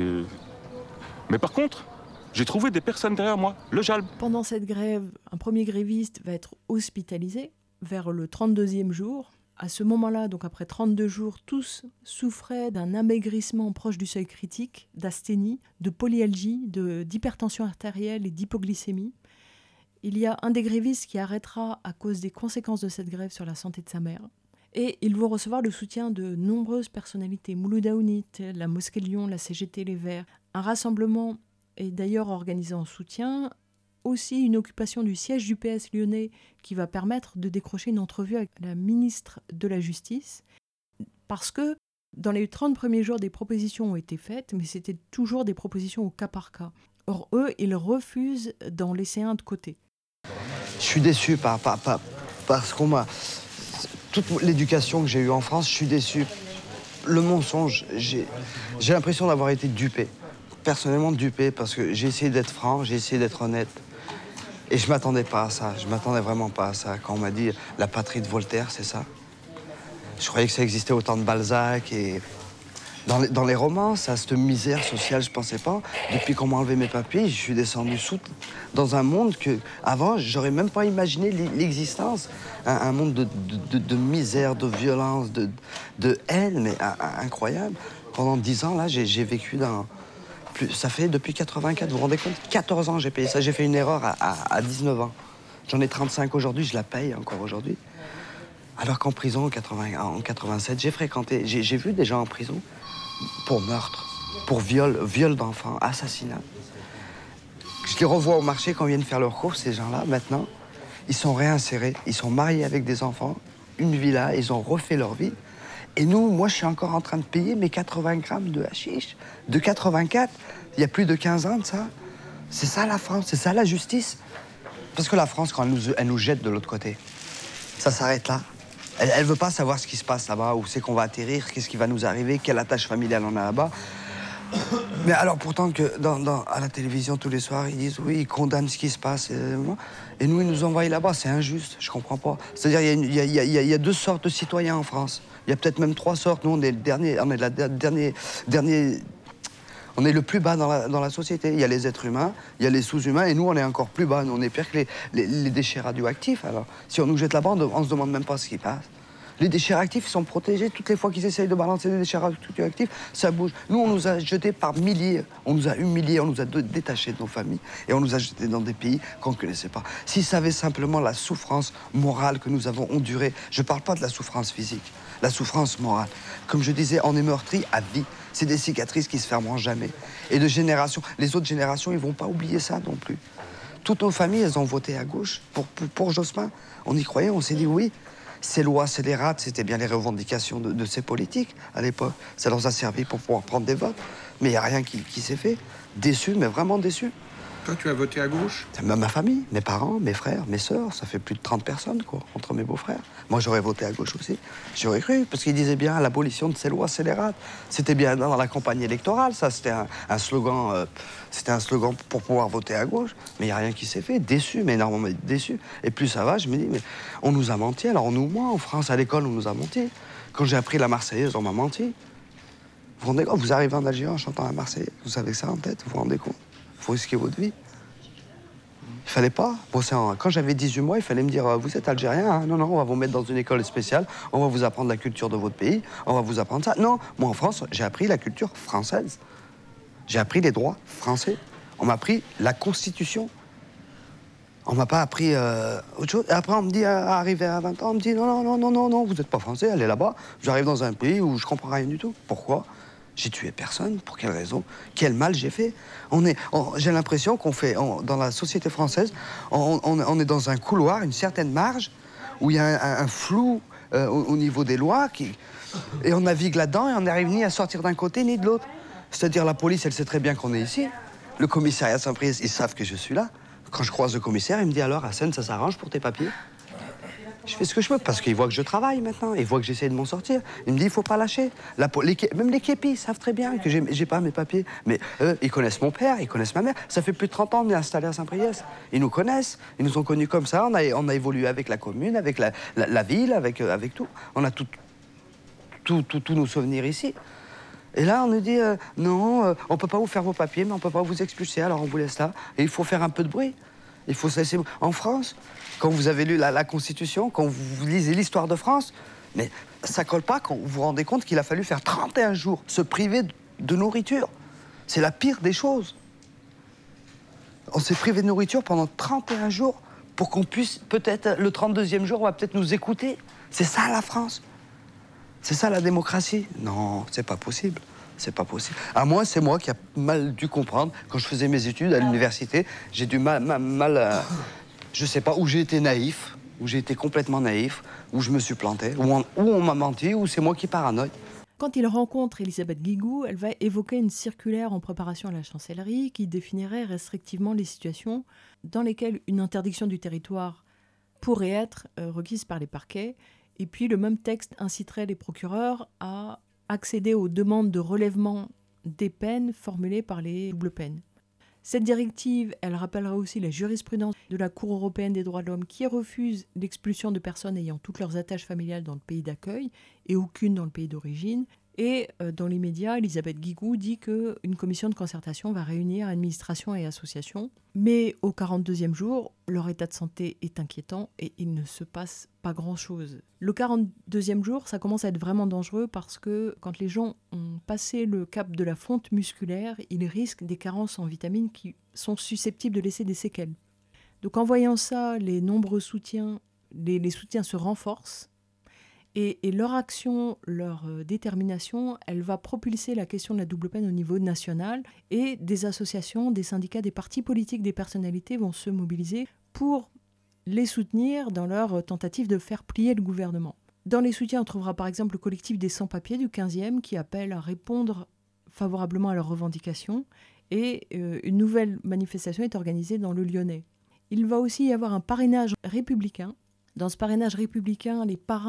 Mais par contre, j'ai trouvé des personnes derrière moi, le JALB. Pendant cette grève, un premier gréviste va être hospitalisé vers le 32e jour. À ce moment-là, donc après 32 jours, tous souffraient d'un amaigrissement proche du seuil critique, d'asthénie, de polyalgie, d'hypertension artérielle et d'hypoglycémie. Il y a un des grévistes qui arrêtera à cause des conséquences de cette grève sur la santé de sa mère. Et ils vont recevoir le soutien de nombreuses personnalités. Mouloud Aounit, la Mosquée de Lyon, la CGT Les Verts. Un rassemblement est d'ailleurs organisé en soutien. Aussi une occupation du siège du PS lyonnais qui va permettre de décrocher une entrevue avec la ministre de la Justice. Parce que dans les 30 premiers jours, des propositions ont été faites, mais c'était toujours des propositions au cas par cas. Or, eux, ils refusent d'en laisser un de côté. Je suis déçu parce qu'on m'a... Toute l'éducation que j'ai eue en France, je suis déçu. Le mensonge, j'ai l'impression d'avoir été dupé. Personnellement dupé, parce que j'ai essayé d'être franc, j'ai essayé d'être honnête. Et je m'attendais pas à ça, je m'attendais vraiment pas à ça. Quand on m'a dit la patrie de Voltaire, c'est ça. Je croyais que ça existait autant de Balzac et... Dans les romans, ça, cette misère sociale, je pensais pas. Depuis qu'on m'a enlevé mes papiers, je suis descendu dans un monde que, avant, j'aurais même pas imaginé l'existence. Un monde de misère, de violence, de haine, mais incroyable. Pendant 10 ans, là, j'ai vécu dans... Ça fait depuis 84, vous vous rendez compte? 14 ans j'ai payé ça, j'ai fait une erreur à 19 ans. J'en ai 35 aujourd'hui, je la paye encore aujourd'hui. Alors qu'en prison, en 87, j'ai vu des gens en prison pour meurtre, pour viol d'enfants, assassinat. Je les revois au marché quand ils viennent faire leurs courses, ces gens-là, maintenant. Ils sont réinsérés, ils sont mariés avec des enfants, une villa, ils ont refait leur vie. Et moi, je suis encore en train de payer mes 80 grammes de hashish, de 84, il y a plus de 15 ans de ça. C'est ça la France, c'est ça la justice. Parce que la France, quand elle nous jette de l'autre côté, ça s'arrête là. Elle veut pas savoir ce qui se passe là-bas, où c'est qu'on va atterrir, qu'est-ce qui va nous arriver, quelle attache familiale on a là-bas. Mais alors pourtant que à la télévision tous les soirs, ils disent oui, ils condamnent ce qui se passe. Et nous, ils nous envoient là-bas, c'est injuste, je comprends pas. C'est-à-dire il y a deux sortes de citoyens en France. Il y a peut-être même trois sortes. Nous, on est le dernier, on est le plus bas dans la société. Il y a les êtres humains, il y a les sous-humains, et nous, on est encore plus bas. Nous, on est pire que les déchets radioactifs. Alors, si on nous jette là-bas, on se demande même pas ce qui passe. Les déchets réactifs sont protégés. Toutes les fois qu'ils essayent de balancer des déchets radioactifs, ça bouge. Nous, on nous a jetés par milliers. On nous a humiliés, on nous a détachés de nos familles. Et on nous a jetés dans des pays qu'on ne connaissait pas. S'ils savaient simplement la souffrance morale que nous avons endurée, je ne parle pas de la souffrance physique, la souffrance morale. Comme je disais, on est meurtri à vie. C'est des cicatrices qui se fermeront jamais. Et de génération, les autres générations, ils ne vont pas oublier ça non plus. Toutes nos familles, elles ont voté à gauche pour Jospin. On y croyait, on s'est dit oui. Ces lois scélérates, c'était bien les revendications de ces politiques à l'époque. Ça leur a servi pour pouvoir prendre des votes. Mais il n'y a rien qui s'est fait. Déçu, mais vraiment déçu. Toi, tu as voté à gauche? Ma famille, mes parents, mes frères, mes sœurs, ça fait plus de 30 personnes, quoi, entre mes beaux-frères. Moi, j'aurais voté à gauche aussi. J'aurais cru, parce qu'ils disaient bien l'abolition de ces lois scélérates. C'était bien dans la campagne électorale, ça. C'était un slogan, pour pouvoir voter à gauche. Mais il n'y a rien qui s'est fait. Déçu, mais énormément déçu. Et plus ça va, je me dis, mais on nous a menti. Alors, nous, moi, en France, à l'école, on nous a menti. Quand j'ai appris la Marseillaise, on m'a menti. Vous vous rendez compte? Vous arrivez en Algérie en chantant la Marseillaise. Vous avez ça en tête, vous vous rendez compte? Il faut risquer votre vie. Il fallait pas. Quand j'avais 18 mois, il fallait me dire vous êtes algérien, hein? Non, on va vous mettre dans une école spéciale, on va vous apprendre la culture de votre pays, on va vous apprendre ça. Non, moi en France, j'ai appris la culture française. J'ai appris les droits français. On m'a appris la Constitution. On m'a pas appris autre chose. Et après, on me dit, arrivé à 20 ans, on me dit non, vous n'êtes pas français, allez là-bas. J'arrive dans un pays où je comprends rien du tout. Pourquoi? J'ai tué personne. Pour quelle raison? Quel mal j'ai fait? J'ai l'impression qu'on fait, dans la société française, on est dans un couloir, une certaine marge, où il y a un flou au niveau des lois, et on navigue là-dedans et on n'arrive ni à sortir d'un côté ni de l'autre. C'est-à-dire la police, elle sait très bien qu'on est ici. Le commissariat de Saint-Priest, ils savent que je suis là. Quand je croise le commissaire, il me dit alors, Hassane, ça s'arrange pour tes papiers? Je fais ce que je peux, parce qu'il voit que je travaille maintenant, il voit que j'essaie de m'en sortir. Il me dit, il faut pas lâcher. Même les képis savent très bien que j'ai pas mes papiers. Mais eux, ils connaissent mon père, ils connaissent ma mère. Ça fait plus de 30 ans qu'on est installé à Saint-Priest. Ils nous connaissent, ils nous ont connus comme ça. On a évolué avec la commune, avec la ville, avec tout. On a tous nos souvenirs ici. Et là, on nous dit, non, on peut pas vous faire vos papiers, mais on peut pas vous expulser, alors on vous laisse là. Et il faut faire un peu de bruit. Il faut se laisser... En France, quand vous avez lu la Constitution, quand vous lisez l'histoire de France, mais ça colle pas quand vous vous rendez compte qu'il a fallu faire 31 jours, se priver de nourriture. C'est la pire des choses. On s'est privé de nourriture pendant 31 jours pour qu'on puisse, peut-être, le 32e jour, on va peut-être nous écouter. C'est ça, la France. C'est ça, la démocratie. Non, c'est pas possible. C'est pas possible. À moi, c'est moi qui a mal dû comprendre. Quand je faisais mes études à l'université, j'ai dû je sais pas, où j'ai été naïf, où j'ai été complètement naïf, où je me suis planté, où on m'a menti, où c'est moi qui paranoïe. Quand il rencontre Elisabeth Guigou, elle va évoquer une circulaire en préparation à la chancellerie qui définirait restrictivement les situations dans lesquelles une interdiction du territoire pourrait être requise par les parquets. Et puis le même texte inciterait les procureurs à accéder aux demandes de relèvement des peines formulées par les doubles peines. Cette directive, elle rappellera aussi la jurisprudence de la Cour européenne des droits de l'homme qui refuse l'expulsion de personnes ayant toutes leurs attaches familiales dans le pays d'accueil et aucune dans le pays d'origine. Et dans les médias, Elisabeth Guigou dit qu'une commission de concertation va réunir administration et associations. Mais au 42e jour, leur état de santé est inquiétant et il ne se passe pas grand-chose. Le 42e jour, ça commence à être vraiment dangereux parce que quand les gens ont passé le cap de la fonte musculaire, ils risquent des carences en vitamines qui sont susceptibles de laisser des séquelles. Donc en voyant ça, les nombreux soutiens, les soutiens se renforcent. Et leur action, leur détermination, elle va propulser la question de la double peine au niveau national et des associations, des syndicats, des partis politiques, des personnalités vont se mobiliser pour les soutenir dans leur tentative de faire plier le gouvernement. Dans les soutiens, on trouvera par exemple le collectif des sans-papiers du 15e qui appelle à répondre favorablement à leurs revendications et une nouvelle manifestation est organisée dans le Lyonnais. Il va aussi y avoir un parrainage républicain. Dans ce parrainage républicain, les parrains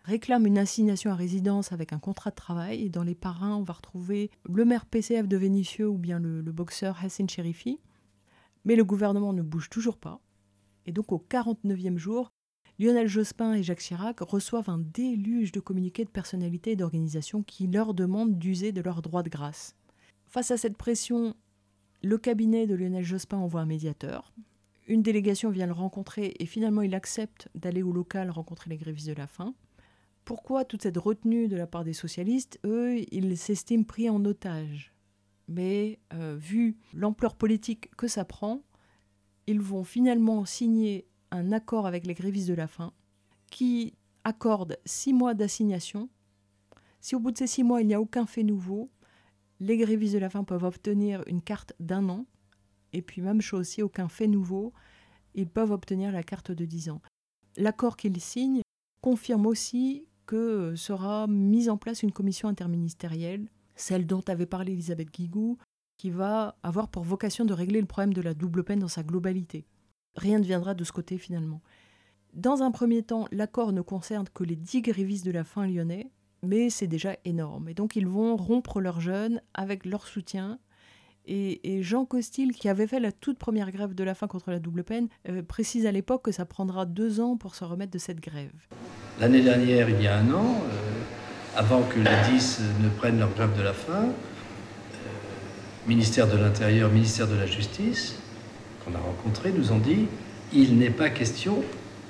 réclament une assignation à résidence avec un contrat de travail. Et dans les parrains, on va retrouver le maire PCF de Vénissieux ou bien le boxeur Hassan Cherifi. Mais le gouvernement ne bouge toujours pas. Et donc au 49e jour, Lionel Jospin et Jacques Chirac reçoivent un déluge de communiqués de personnalités et d'organisations qui leur demandent d'user de leur droit de grâce. Face à cette pression, le cabinet de Lionel Jospin envoie un médiateur. Une délégation vient le rencontrer et finalement il accepte d'aller au local rencontrer les grévistes de la faim. Pourquoi toute cette retenue de la part des socialistes ? Eux, ils s'estiment pris en otage. Mais vu l'ampleur politique que ça prend, ils vont finalement signer un accord avec les grévistes de la faim qui accorde 6 mois d'assignation. Si au bout de ces 6 mois, il n'y a aucun fait nouveau, les grévistes de la faim peuvent obtenir une carte d'1 an. Et puis même chose, si aucun fait nouveau, ils peuvent obtenir la carte de 10 ans. L'accord qu'ils signent confirme aussi que sera mise en place une commission interministérielle, celle dont avait parlé Elisabeth Guigou, qui va avoir pour vocation de régler le problème de la double peine dans sa globalité. Rien ne viendra de ce côté finalement. Dans un premier temps, l'accord ne concerne que les 10 grévistes de la faim lyonnais, mais c'est déjà énorme. Et donc ils vont rompre leur jeûne avec leur soutien. Et Jean Costil, qui avait fait la toute première grève de la faim contre la double peine, précise à l'époque que ça prendra 2 ans pour se remettre de cette grève. L'année dernière, il y a 1 an, avant que les 10 ne prennent leur grève de la faim, ministère de l'Intérieur, ministère de la Justice, qu'on a rencontrés, nous ont dit « Il n'est pas question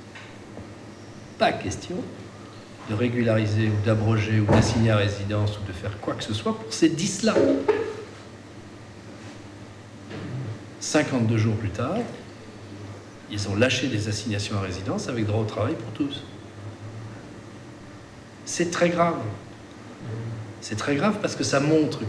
de régulariser ou d'abroger ou d'assigner à résidence ou de faire quoi que ce soit pour ces 10-là. » 52 jours plus tard, ils ont lâché des assignations à résidence avec droit au travail pour tous. C'est très grave. C'est très grave parce que ça montre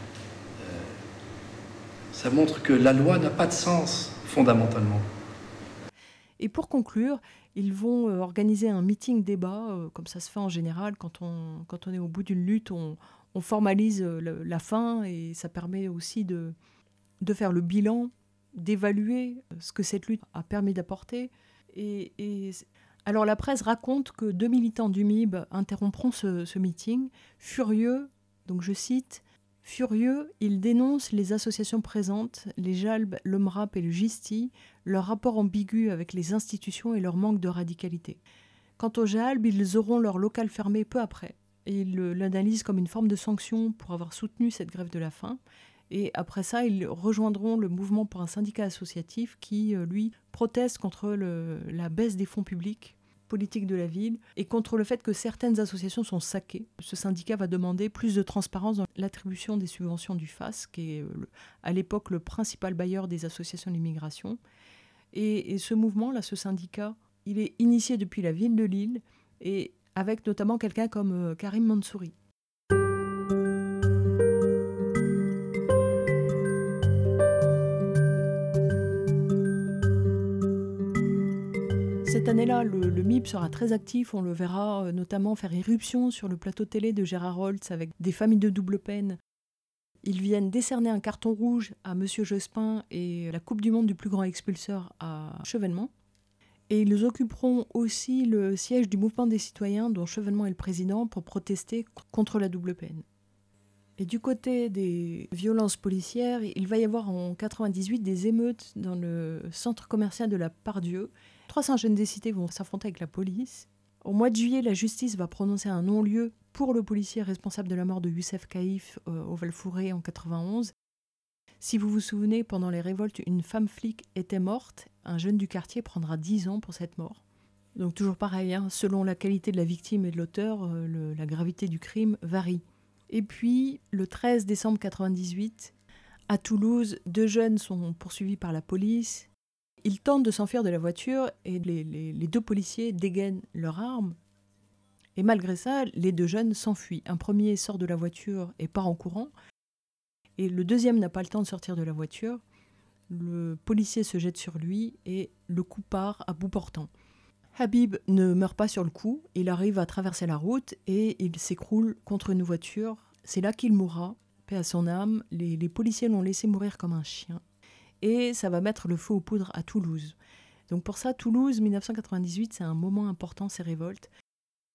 que la loi n'a pas de sens, fondamentalement. Et pour conclure, ils vont organiser un meeting-débat, comme ça se fait en général. Quand on est au bout d'une lutte, on formalise la fin et ça permet aussi de faire le bilan, d'évaluer ce que cette lutte a permis d'apporter. Alors la presse raconte que 2 militants du MIB interrompront ce meeting. Furieux, donc je cite, « Furieux, ils dénoncent les associations présentes, les JALB, le MRAP et le GISTI, leur rapport ambigu avec les institutions et leur manque de radicalité. Quant aux JALB, ils auront leur local fermé peu après. Et ils l'analysent comme une forme de sanction pour avoir soutenu cette grève de la faim. Et après ça, ils rejoindront le mouvement pour un syndicat associatif qui, lui, proteste contre la baisse des fonds publics politique de la ville et contre le fait que certaines associations sont saquées. Ce syndicat va demander plus de transparence dans l'attribution des subventions du FAS, qui est à l'époque le principal bailleur des associations d'immigration. Et ce mouvement-là, ce syndicat, il est initié depuis la ville de Lille et avec notamment quelqu'un comme Karim Mansouri. Cette année-là, le MIB sera très actif. On le verra notamment faire irruption sur le plateau télé de Gérard Holtz avec des familles de double peine. Ils viennent décerner un carton rouge à Monsieur Jospin et la Coupe du Monde du plus grand expulseur à Chevènement. Et ils occuperont aussi le siège du mouvement des citoyens dont Chevènement est le président pour protester contre la double peine. Et du côté des violences policières, il va y avoir en 98 des émeutes dans le centre commercial de la Pardieu. 300 jeunes des cités vont s'affronter avec la police. Au mois de juillet, la justice va prononcer un non-lieu pour le policier responsable de la mort de Youssef Caïf au Val-Fouré en 91. Si vous vous souvenez, pendant les révoltes, une femme flic était morte. Un jeune du quartier prendra 10 ans pour cette mort. Donc toujours pareil, selon la qualité de la victime et de l'auteur, la gravité du crime varie. Et puis, le 13 décembre 1998, à Toulouse, 2 jeunes sont poursuivis par la police. Ils tentent de s'enfuir de la voiture et les 2 policiers dégainent leurs armes. Et malgré ça, les 2 jeunes s'enfuient. Un premier sort de la voiture et part en courant. Et le deuxième n'a pas le temps de sortir de la voiture. Le policier se jette sur lui et le coup part à bout portant. Habib ne meurt pas sur le coup, il arrive à traverser la route et il s'écroule contre une voiture. C'est là qu'il mourra, paix à son âme. Les policiers l'ont laissé mourir comme un chien. Et ça va mettre le feu aux poudres à Toulouse. Donc pour ça, Toulouse, 1998, c'est un moment important, ces révoltes.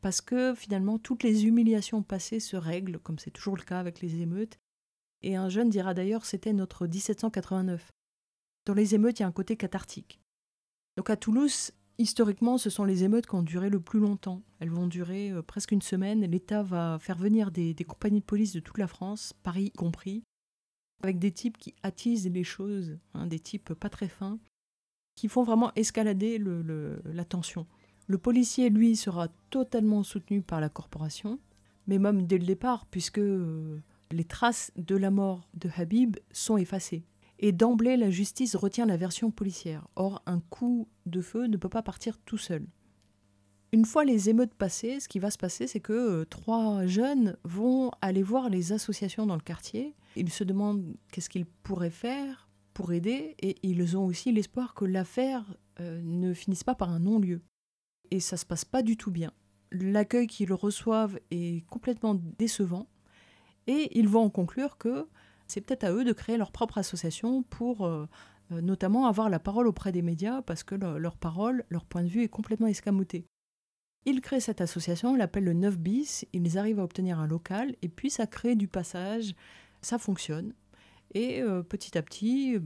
parce que finalement toutes les humiliations passées se règlent, comme c'est toujours le cas avec les émeutes. Et un jeune dira d'ailleurs c'était notre 1789. Dans les émeutes, il y a un côté cathartique. Donc à Toulouse, historiquement, ce sont les émeutes qui ont duré le plus longtemps. Elles vont durer presque une semaine. L'État va faire venir des compagnies de police de toute la France, Paris y compris, avec des types qui attisent les choses, des types pas très fins, qui font vraiment escalader la tension. Le policier, lui, sera totalement soutenu par la corporation, mais même dès le départ, puisque les traces de la mort de Habib sont effacées. Et d'emblée, la justice retient la version policière. Or, un coup de feu ne peut pas partir tout seul. Une fois les émeutes passées, ce qui va se passer, c'est que 3 jeunes vont aller voir les associations dans le quartier. Ils se demandent qu'est-ce qu'ils pourraient faire pour aider, et ils ont aussi l'espoir que l'affaire ne finisse pas par un non-lieu. Et ça ne se passe pas du tout bien. L'accueil qu'ils reçoivent est complètement décevant, et ils vont en conclure que c'est peut-être à eux de créer leur propre association pour notamment avoir la parole auprès des médias, parce que leur parole, leur point de vue est complètement escamoté. Ils créent cette association, ils l'appellent le 9 bis, ils arrivent à obtenir un local, et puis ça crée du passage, ça fonctionne. Et petit à petit,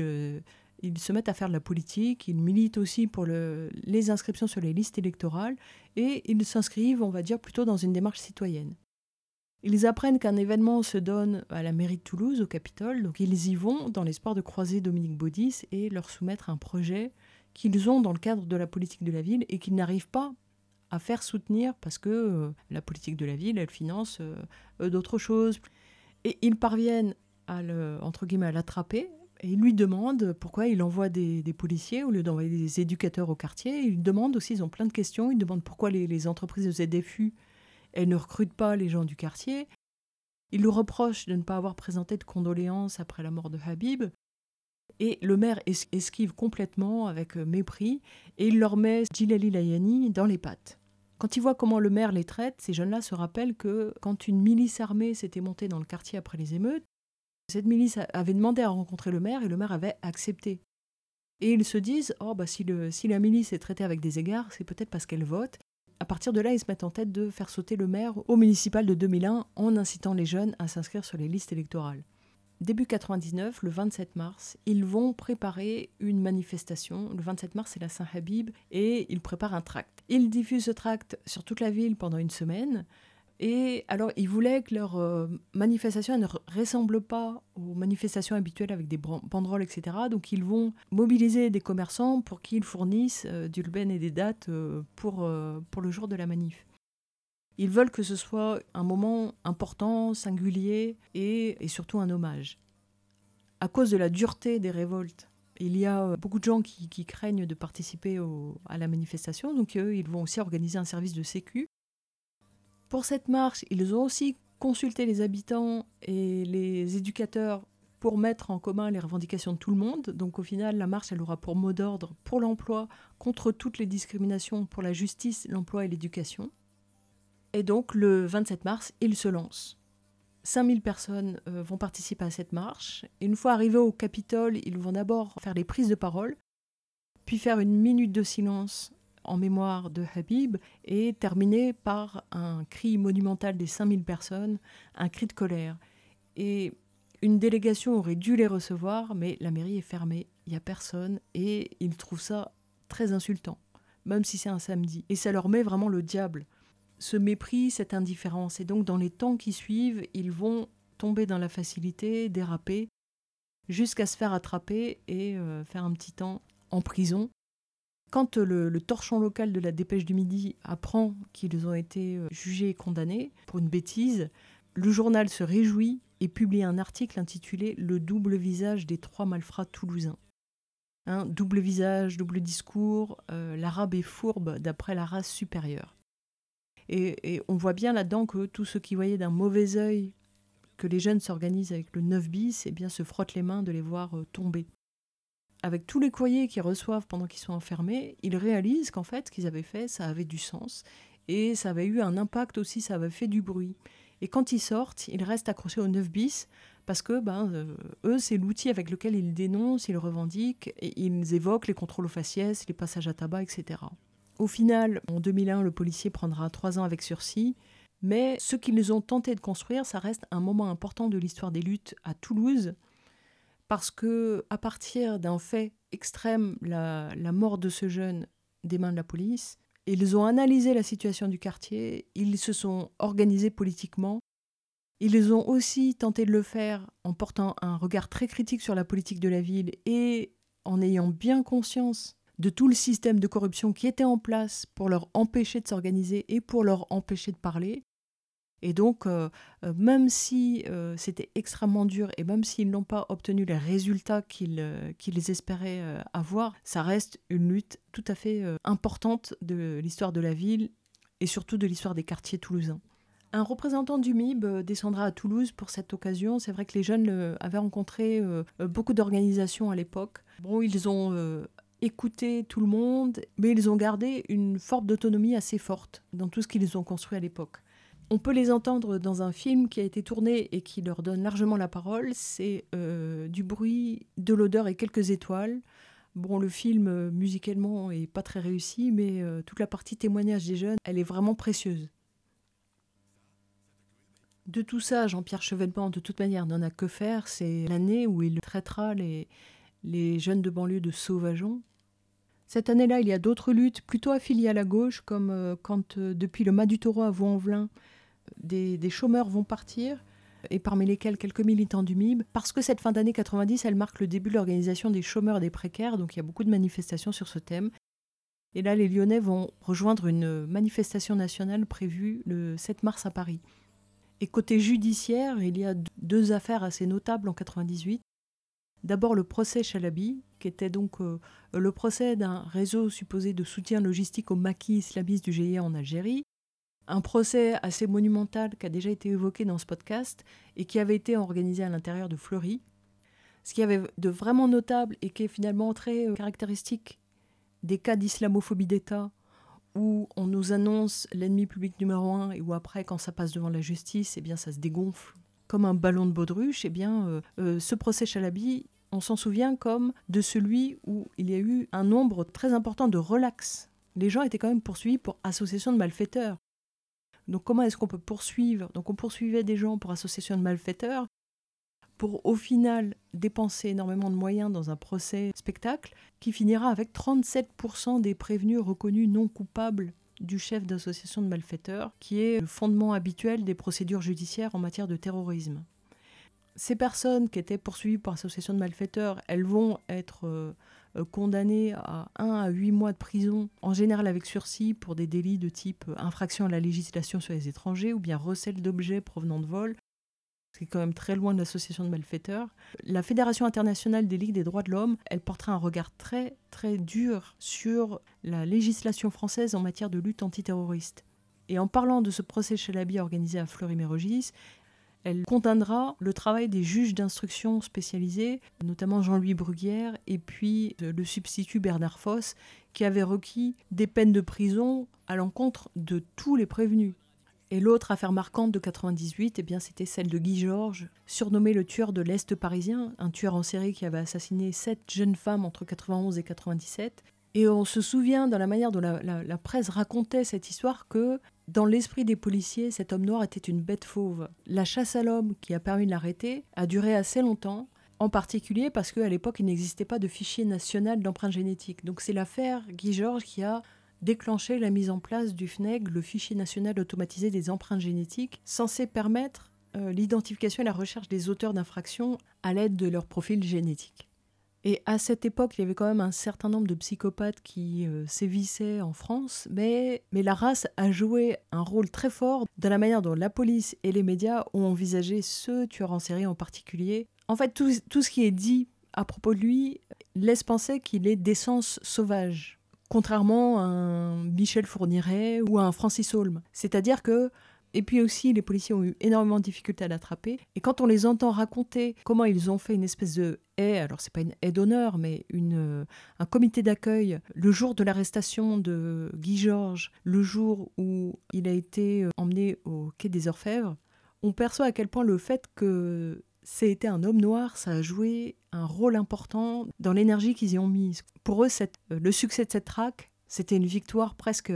ils se mettent à faire de la politique, ils militent aussi pour les inscriptions sur les listes électorales, et ils s'inscrivent, on va dire, plutôt dans une démarche citoyenne. Ils apprennent qu'un événement se donne à la mairie de Toulouse, au Capitole, donc ils y vont dans l'espoir de croiser Dominique Baudis et leur soumettre un projet qu'ils ont dans le cadre de la politique de la ville et qu'ils n'arrivent pas à faire soutenir parce que la politique de la ville, elle finance d'autres choses. Et ils parviennent à l'attraper et ils lui demandent pourquoi il envoie des policiers au lieu d'envoyer des éducateurs au quartier. Ils demandent aussi, ils ont plein de questions, ils demandent pourquoi les entreprises de ZFU elles ne recrutent pas les gens du quartier. Ils lui reprochent de ne pas avoir présenté de condoléances après la mort de Habib. Et le maire esquive complètement avec mépris et il leur met Djilali Layani dans les pattes. Quand ils voient comment le maire les traite, ces jeunes-là se rappellent que quand une milice armée s'était montée dans le quartier après les émeutes, cette milice avait demandé à rencontrer le maire et le maire avait accepté. Et ils se disent si la milice est traitée avec des égards, c'est peut-être parce qu'elle vote. À partir de là, ils se mettent en tête de faire sauter le maire au municipal de 2001 en incitant les jeunes à s'inscrire sur les listes électorales. Début 99, le 27 mars, ils vont préparer une manifestation. Le 27 mars, c'est la Saint-Habib et ils préparent un tract. Ils diffusent ce tract sur toute la ville pendant une semaine. Et alors, ils voulaient que leur manifestation ne ressemble pas aux manifestations habituelles avec des banderoles, etc. Donc, ils vont mobiliser des commerçants pour qu'ils fournissent du lben et des dates pour le jour de la manif. Ils veulent que ce soit un moment important, singulier et surtout un hommage. À cause de la dureté des révoltes, il y a beaucoup de gens qui craignent de participer à la manifestation. Donc, ils vont aussi organiser un service de sécu. Pour cette marche, ils ont aussi consulté les habitants et les éducateurs pour mettre en commun les revendications de tout le monde. Donc au final, la marche, elle aura pour mot d'ordre pour l'emploi, contre toutes les discriminations, pour la justice, l'emploi et l'éducation. Et donc le 27 mars, ils se lancent. 5000 personnes vont participer à cette marche. Et une fois arrivés au Capitole, ils vont d'abord faire les prises de parole, puis faire une minute de silence en mémoire de Habib et terminé par un cri monumental des 5000 personnes, un cri de colère. Et une délégation aurait dû les recevoir, mais la mairie est fermée, il n'y a personne, et ils trouvent ça très insultant, même si c'est un samedi. Et ça leur met vraiment le diable, ce mépris, cette indifférence. Et donc dans les temps qui suivent, ils vont tomber dans la facilité, déraper, jusqu'à se faire attraper et faire un petit temps en prison. Quand le torchon local de la Dépêche du Midi apprend qu'ils ont été jugés et condamnés pour une bêtise, le journal se réjouit et publie un article intitulé « Le double visage des 3 malfrats toulousains ». Double visage, double discours, l'arabe est fourbe d'après la race supérieure. Et on voit bien là-dedans que tous ceux qui voyaient d'un mauvais œil que les jeunes s'organisent avec le 9 bis, eh bien, se frottent les mains de les voir tomber. Avec tous les courriers qu'ils reçoivent pendant qu'ils sont enfermés, ils réalisent qu'en fait, ce qu'ils avaient fait, ça avait du sens. Et ça avait eu un impact aussi, ça avait fait du bruit. Et quand ils sortent, ils restent accrochés au 9 bis, parce que eux, c'est l'outil avec lequel ils dénoncent, ils revendiquent, et ils évoquent les contrôles aux faciès, les passages à tabac, etc. Au final, en 2001, le policier prendra 3 ans avec sursis. Mais ce qu'ils ont tenté de construire, ça reste un moment important de l'histoire des luttes à Toulouse, parce que à partir d'un fait extrême, la mort de ce jeune des mains de la police, ils ont analysé la situation du quartier, ils se sont organisés politiquement, ils ont aussi tenté de le faire en portant un regard très critique sur la politique de la ville et en ayant bien conscience de tout le système de corruption qui était en place pour leur empêcher de s'organiser et pour leur empêcher de parler. Et donc, même si c'était extrêmement dur et même s'ils n'ont pas obtenu les résultats qu'ils espéraient avoir, ça reste une lutte tout à fait importante de l'histoire de la ville et surtout de l'histoire des quartiers toulousains. Un représentant du MIB descendra à Toulouse pour cette occasion. C'est vrai que les jeunes avaient rencontré beaucoup d'organisations à l'époque. Bon, ils ont écouté tout le monde, mais ils ont gardé une forme d'autonomie assez forte dans tout ce qu'ils ont construit à l'époque. On peut les entendre dans un film qui a été tourné et qui leur donne largement la parole. C'est Du bruit, de l'odeur et quelques étoiles. Bon, le film, musicalement, est pas très réussi, mais toute la partie témoignage des jeunes, elle est vraiment précieuse. De tout ça, Jean-Pierre Chevènement, de toute manière, n'en a que faire. C'est l'année où il traitera les jeunes de banlieue de sauvageons. Cette année-là, il y a d'autres luttes plutôt affiliées à la gauche, comme quand, depuis le Mas du Taureau à Vaux-en-Velin, des chômeurs vont partir, et parmi lesquels quelques militants du MIB, parce que cette fin d'année 90, elle marque le début de l'organisation des chômeurs et des précaires, donc il y a beaucoup de manifestations sur ce thème. Et là, les Lyonnais vont rejoindre une manifestation nationale prévue le 7 mars à Paris. Et côté judiciaire, il y a 2 affaires assez notables en 98. D'abord le procès Chalabi, qui était donc le procès d'un réseau supposé de soutien logistique aux maquis islamistes du GIA en Algérie. Un procès assez monumental qui a déjà été évoqué dans ce podcast et qui avait été organisé à l'intérieur de Fleury. Ce qui avait de vraiment notable et qui est finalement très caractéristique des cas d'islamophobie d'État où on nous annonce l'ennemi public numéro 1 et où après, quand ça passe devant la justice, eh bien, ça se dégonfle comme un ballon de baudruche. Eh bien, ce procès Chalabi, on s'en souvient comme de celui où il y a eu un nombre très important de relax. Les gens étaient quand même poursuivis pour association de malfaiteurs. Donc comment est-ce qu'on peut poursuivre ? Donc on poursuivait des gens pour association de malfaiteurs, pour au final dépenser énormément de moyens dans un procès spectacle qui finira avec 37% des prévenus reconnus non coupables du chef d'association de malfaiteurs, qui est le fondement habituel des procédures judiciaires en matière de terrorisme. Ces personnes qui étaient poursuivies pour association de malfaiteurs, elles vont être condamnées à 1 à 8 mois de prison, en général avec sursis pour des délits de type infraction à la législation sur les étrangers ou bien recel d'objets provenant de vol, ce qui est quand même très loin de l'association de malfaiteurs. La Fédération internationale des ligues des droits de l'homme, elle portera un regard très très dur sur la législation française en matière de lutte antiterroriste. Et en parlant de ce procès Chalabi organisé à Fleury-Mérogis, elle condamnera le travail des juges d'instruction spécialisés, notamment Jean-Louis Bruguière et puis le substitut Bernard Fosse, qui avait requis des peines de prison à l'encontre de tous les prévenus. Et l'autre affaire marquante de 98, eh bien, c'était celle de Guy Georges, surnommé le tueur de l'Est parisien, un tueur en série qui avait assassiné 7 jeunes femmes entre 91 et 97. Et on se souvient dans la manière dont la presse racontait cette histoire que dans l'esprit des policiers, cet homme noir était une bête fauve. La chasse à l'homme qui a permis de l'arrêter a duré assez longtemps, en particulier parce qu'à l'époque, il n'existait pas de fichier national d'empreintes génétiques. Donc c'est l'affaire Guy Georges qui a déclenché la mise en place du FNEG, le fichier national automatisé des empreintes génétiques, censé permettre l'identification et la recherche des auteurs d'infractions à l'aide de leur profil génétique. Et à cette époque, il y avait quand même un certain nombre de psychopathes qui sévissaient en France, mais la race a joué un rôle très fort dans la manière dont la police et les médias ont envisagé ce tueur en série en particulier. En fait, tout ce qui est dit à propos de lui laisse penser qu'il est d'essence sauvage, contrairement à un Michel Fourniret ou à un Francis Holm. C'est-à-dire que et puis aussi, les policiers ont eu énormément de difficultés à l'attraper. Et quand on les entend raconter comment ils ont fait une espèce de haie, alors c'est pas une haie d'honneur, mais un comité d'accueil le jour de l'arrestation de Guy Georges, le jour où il a été emmené au quai des Orfèvres, on perçoit à quel point le fait que c'était un homme noir, ça a joué un rôle important dans l'énergie qu'ils y ont mise. Pour eux, le succès de cette traque, C'était une victoire presque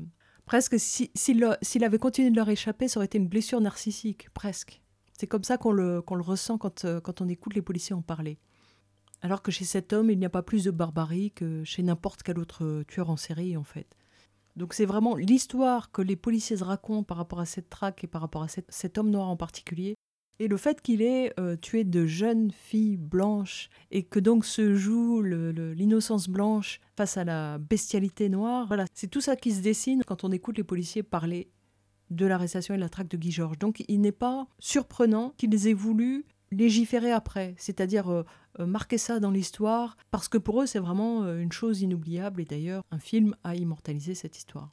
s'il avait continué de leur échapper, ça aurait été une blessure narcissique, presque. C'est comme ça qu'on le ressent quand on écoute les policiers en parler. Alors que chez cet homme, il n'y a pas plus de barbarie que chez n'importe quel autre tueur en série, en fait. Donc c'est vraiment l'histoire que les policiers se racontent par rapport à cette traque et par rapport à cet homme noir en particulier. Et le fait qu'il ait tué de jeunes filles blanches et que donc se joue l'innocence blanche face à la bestialité noire, voilà, c'est tout ça qui se dessine quand on écoute les policiers parler de l'arrestation et de la traque de Guy Georges. Donc il n'est pas surprenant qu'ils aient voulu légiférer après, c'est-à-dire marquer ça dans l'histoire, parce que pour eux c'est vraiment une chose inoubliable, et d'ailleurs un film a immortalisé cette histoire.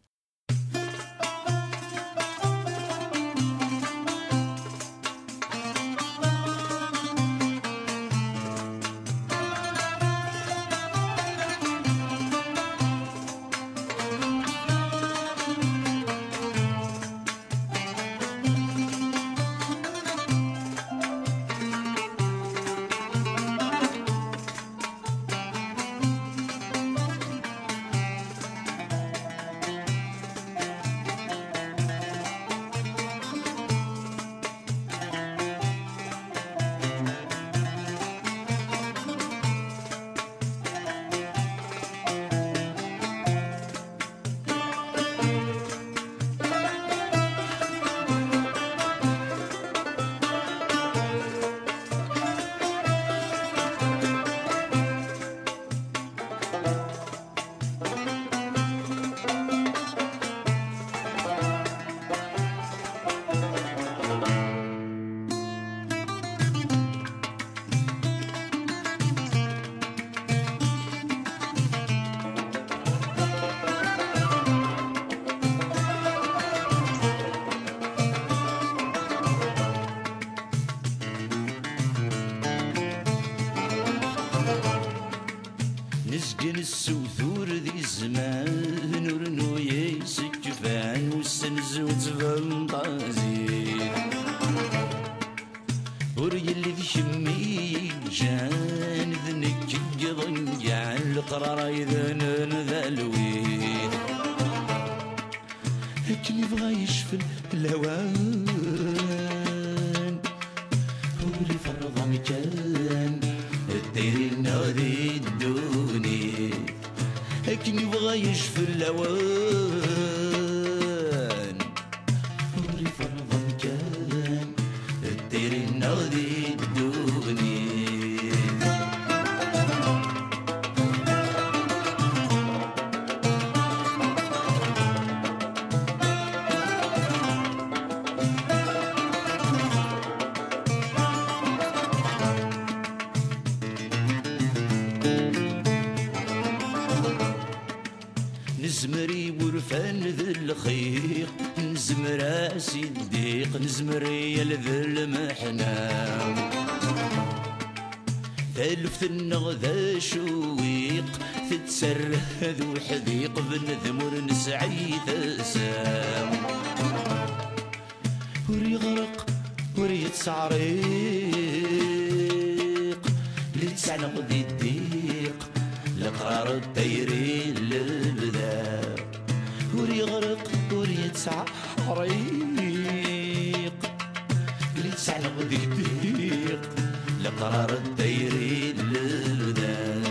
نسقن السوثور ذي زمان ورنو يسكفان وسنزوت فانطازي وريلي ذي شمي جان ذنك قضنجع القرار يذن ذالوين كني بغا يشفل الهوان ولي فرض مكان الدير النادي الدوني كني بغا يشفل الهوان ولي فرض مكان الدير النادي الدوني نزمري ورفان ذي الخيق نزمر صديق نزمري لذي المحنام ثالف النغذا شويق تتسره ذو حذيق بنذمر نسعي ثسام وري غرق وري تسعريق لتسعنق ذي الديق لقرار الدايرين للبدا وري غرق وري تسعريق لتسعنق ذي الديق لقرار الدايرين للبدا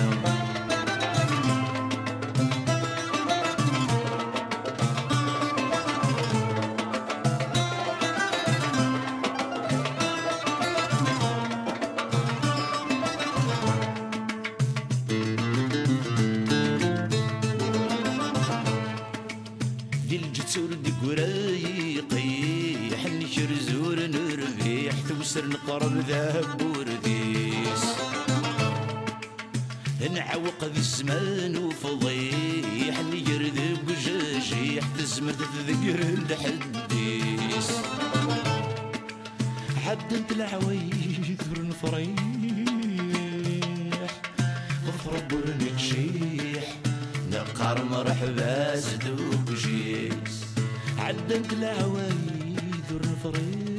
نقرب ذهب ورديس نعوق ذي الزمان وفضيح نجرد بجاجيح تزمر تذكر الحديس حدنت العوايد ورنفريح غفرب ورنكشيح نقار مرحبا زدوك جيس عدنت العوايد ورنفريح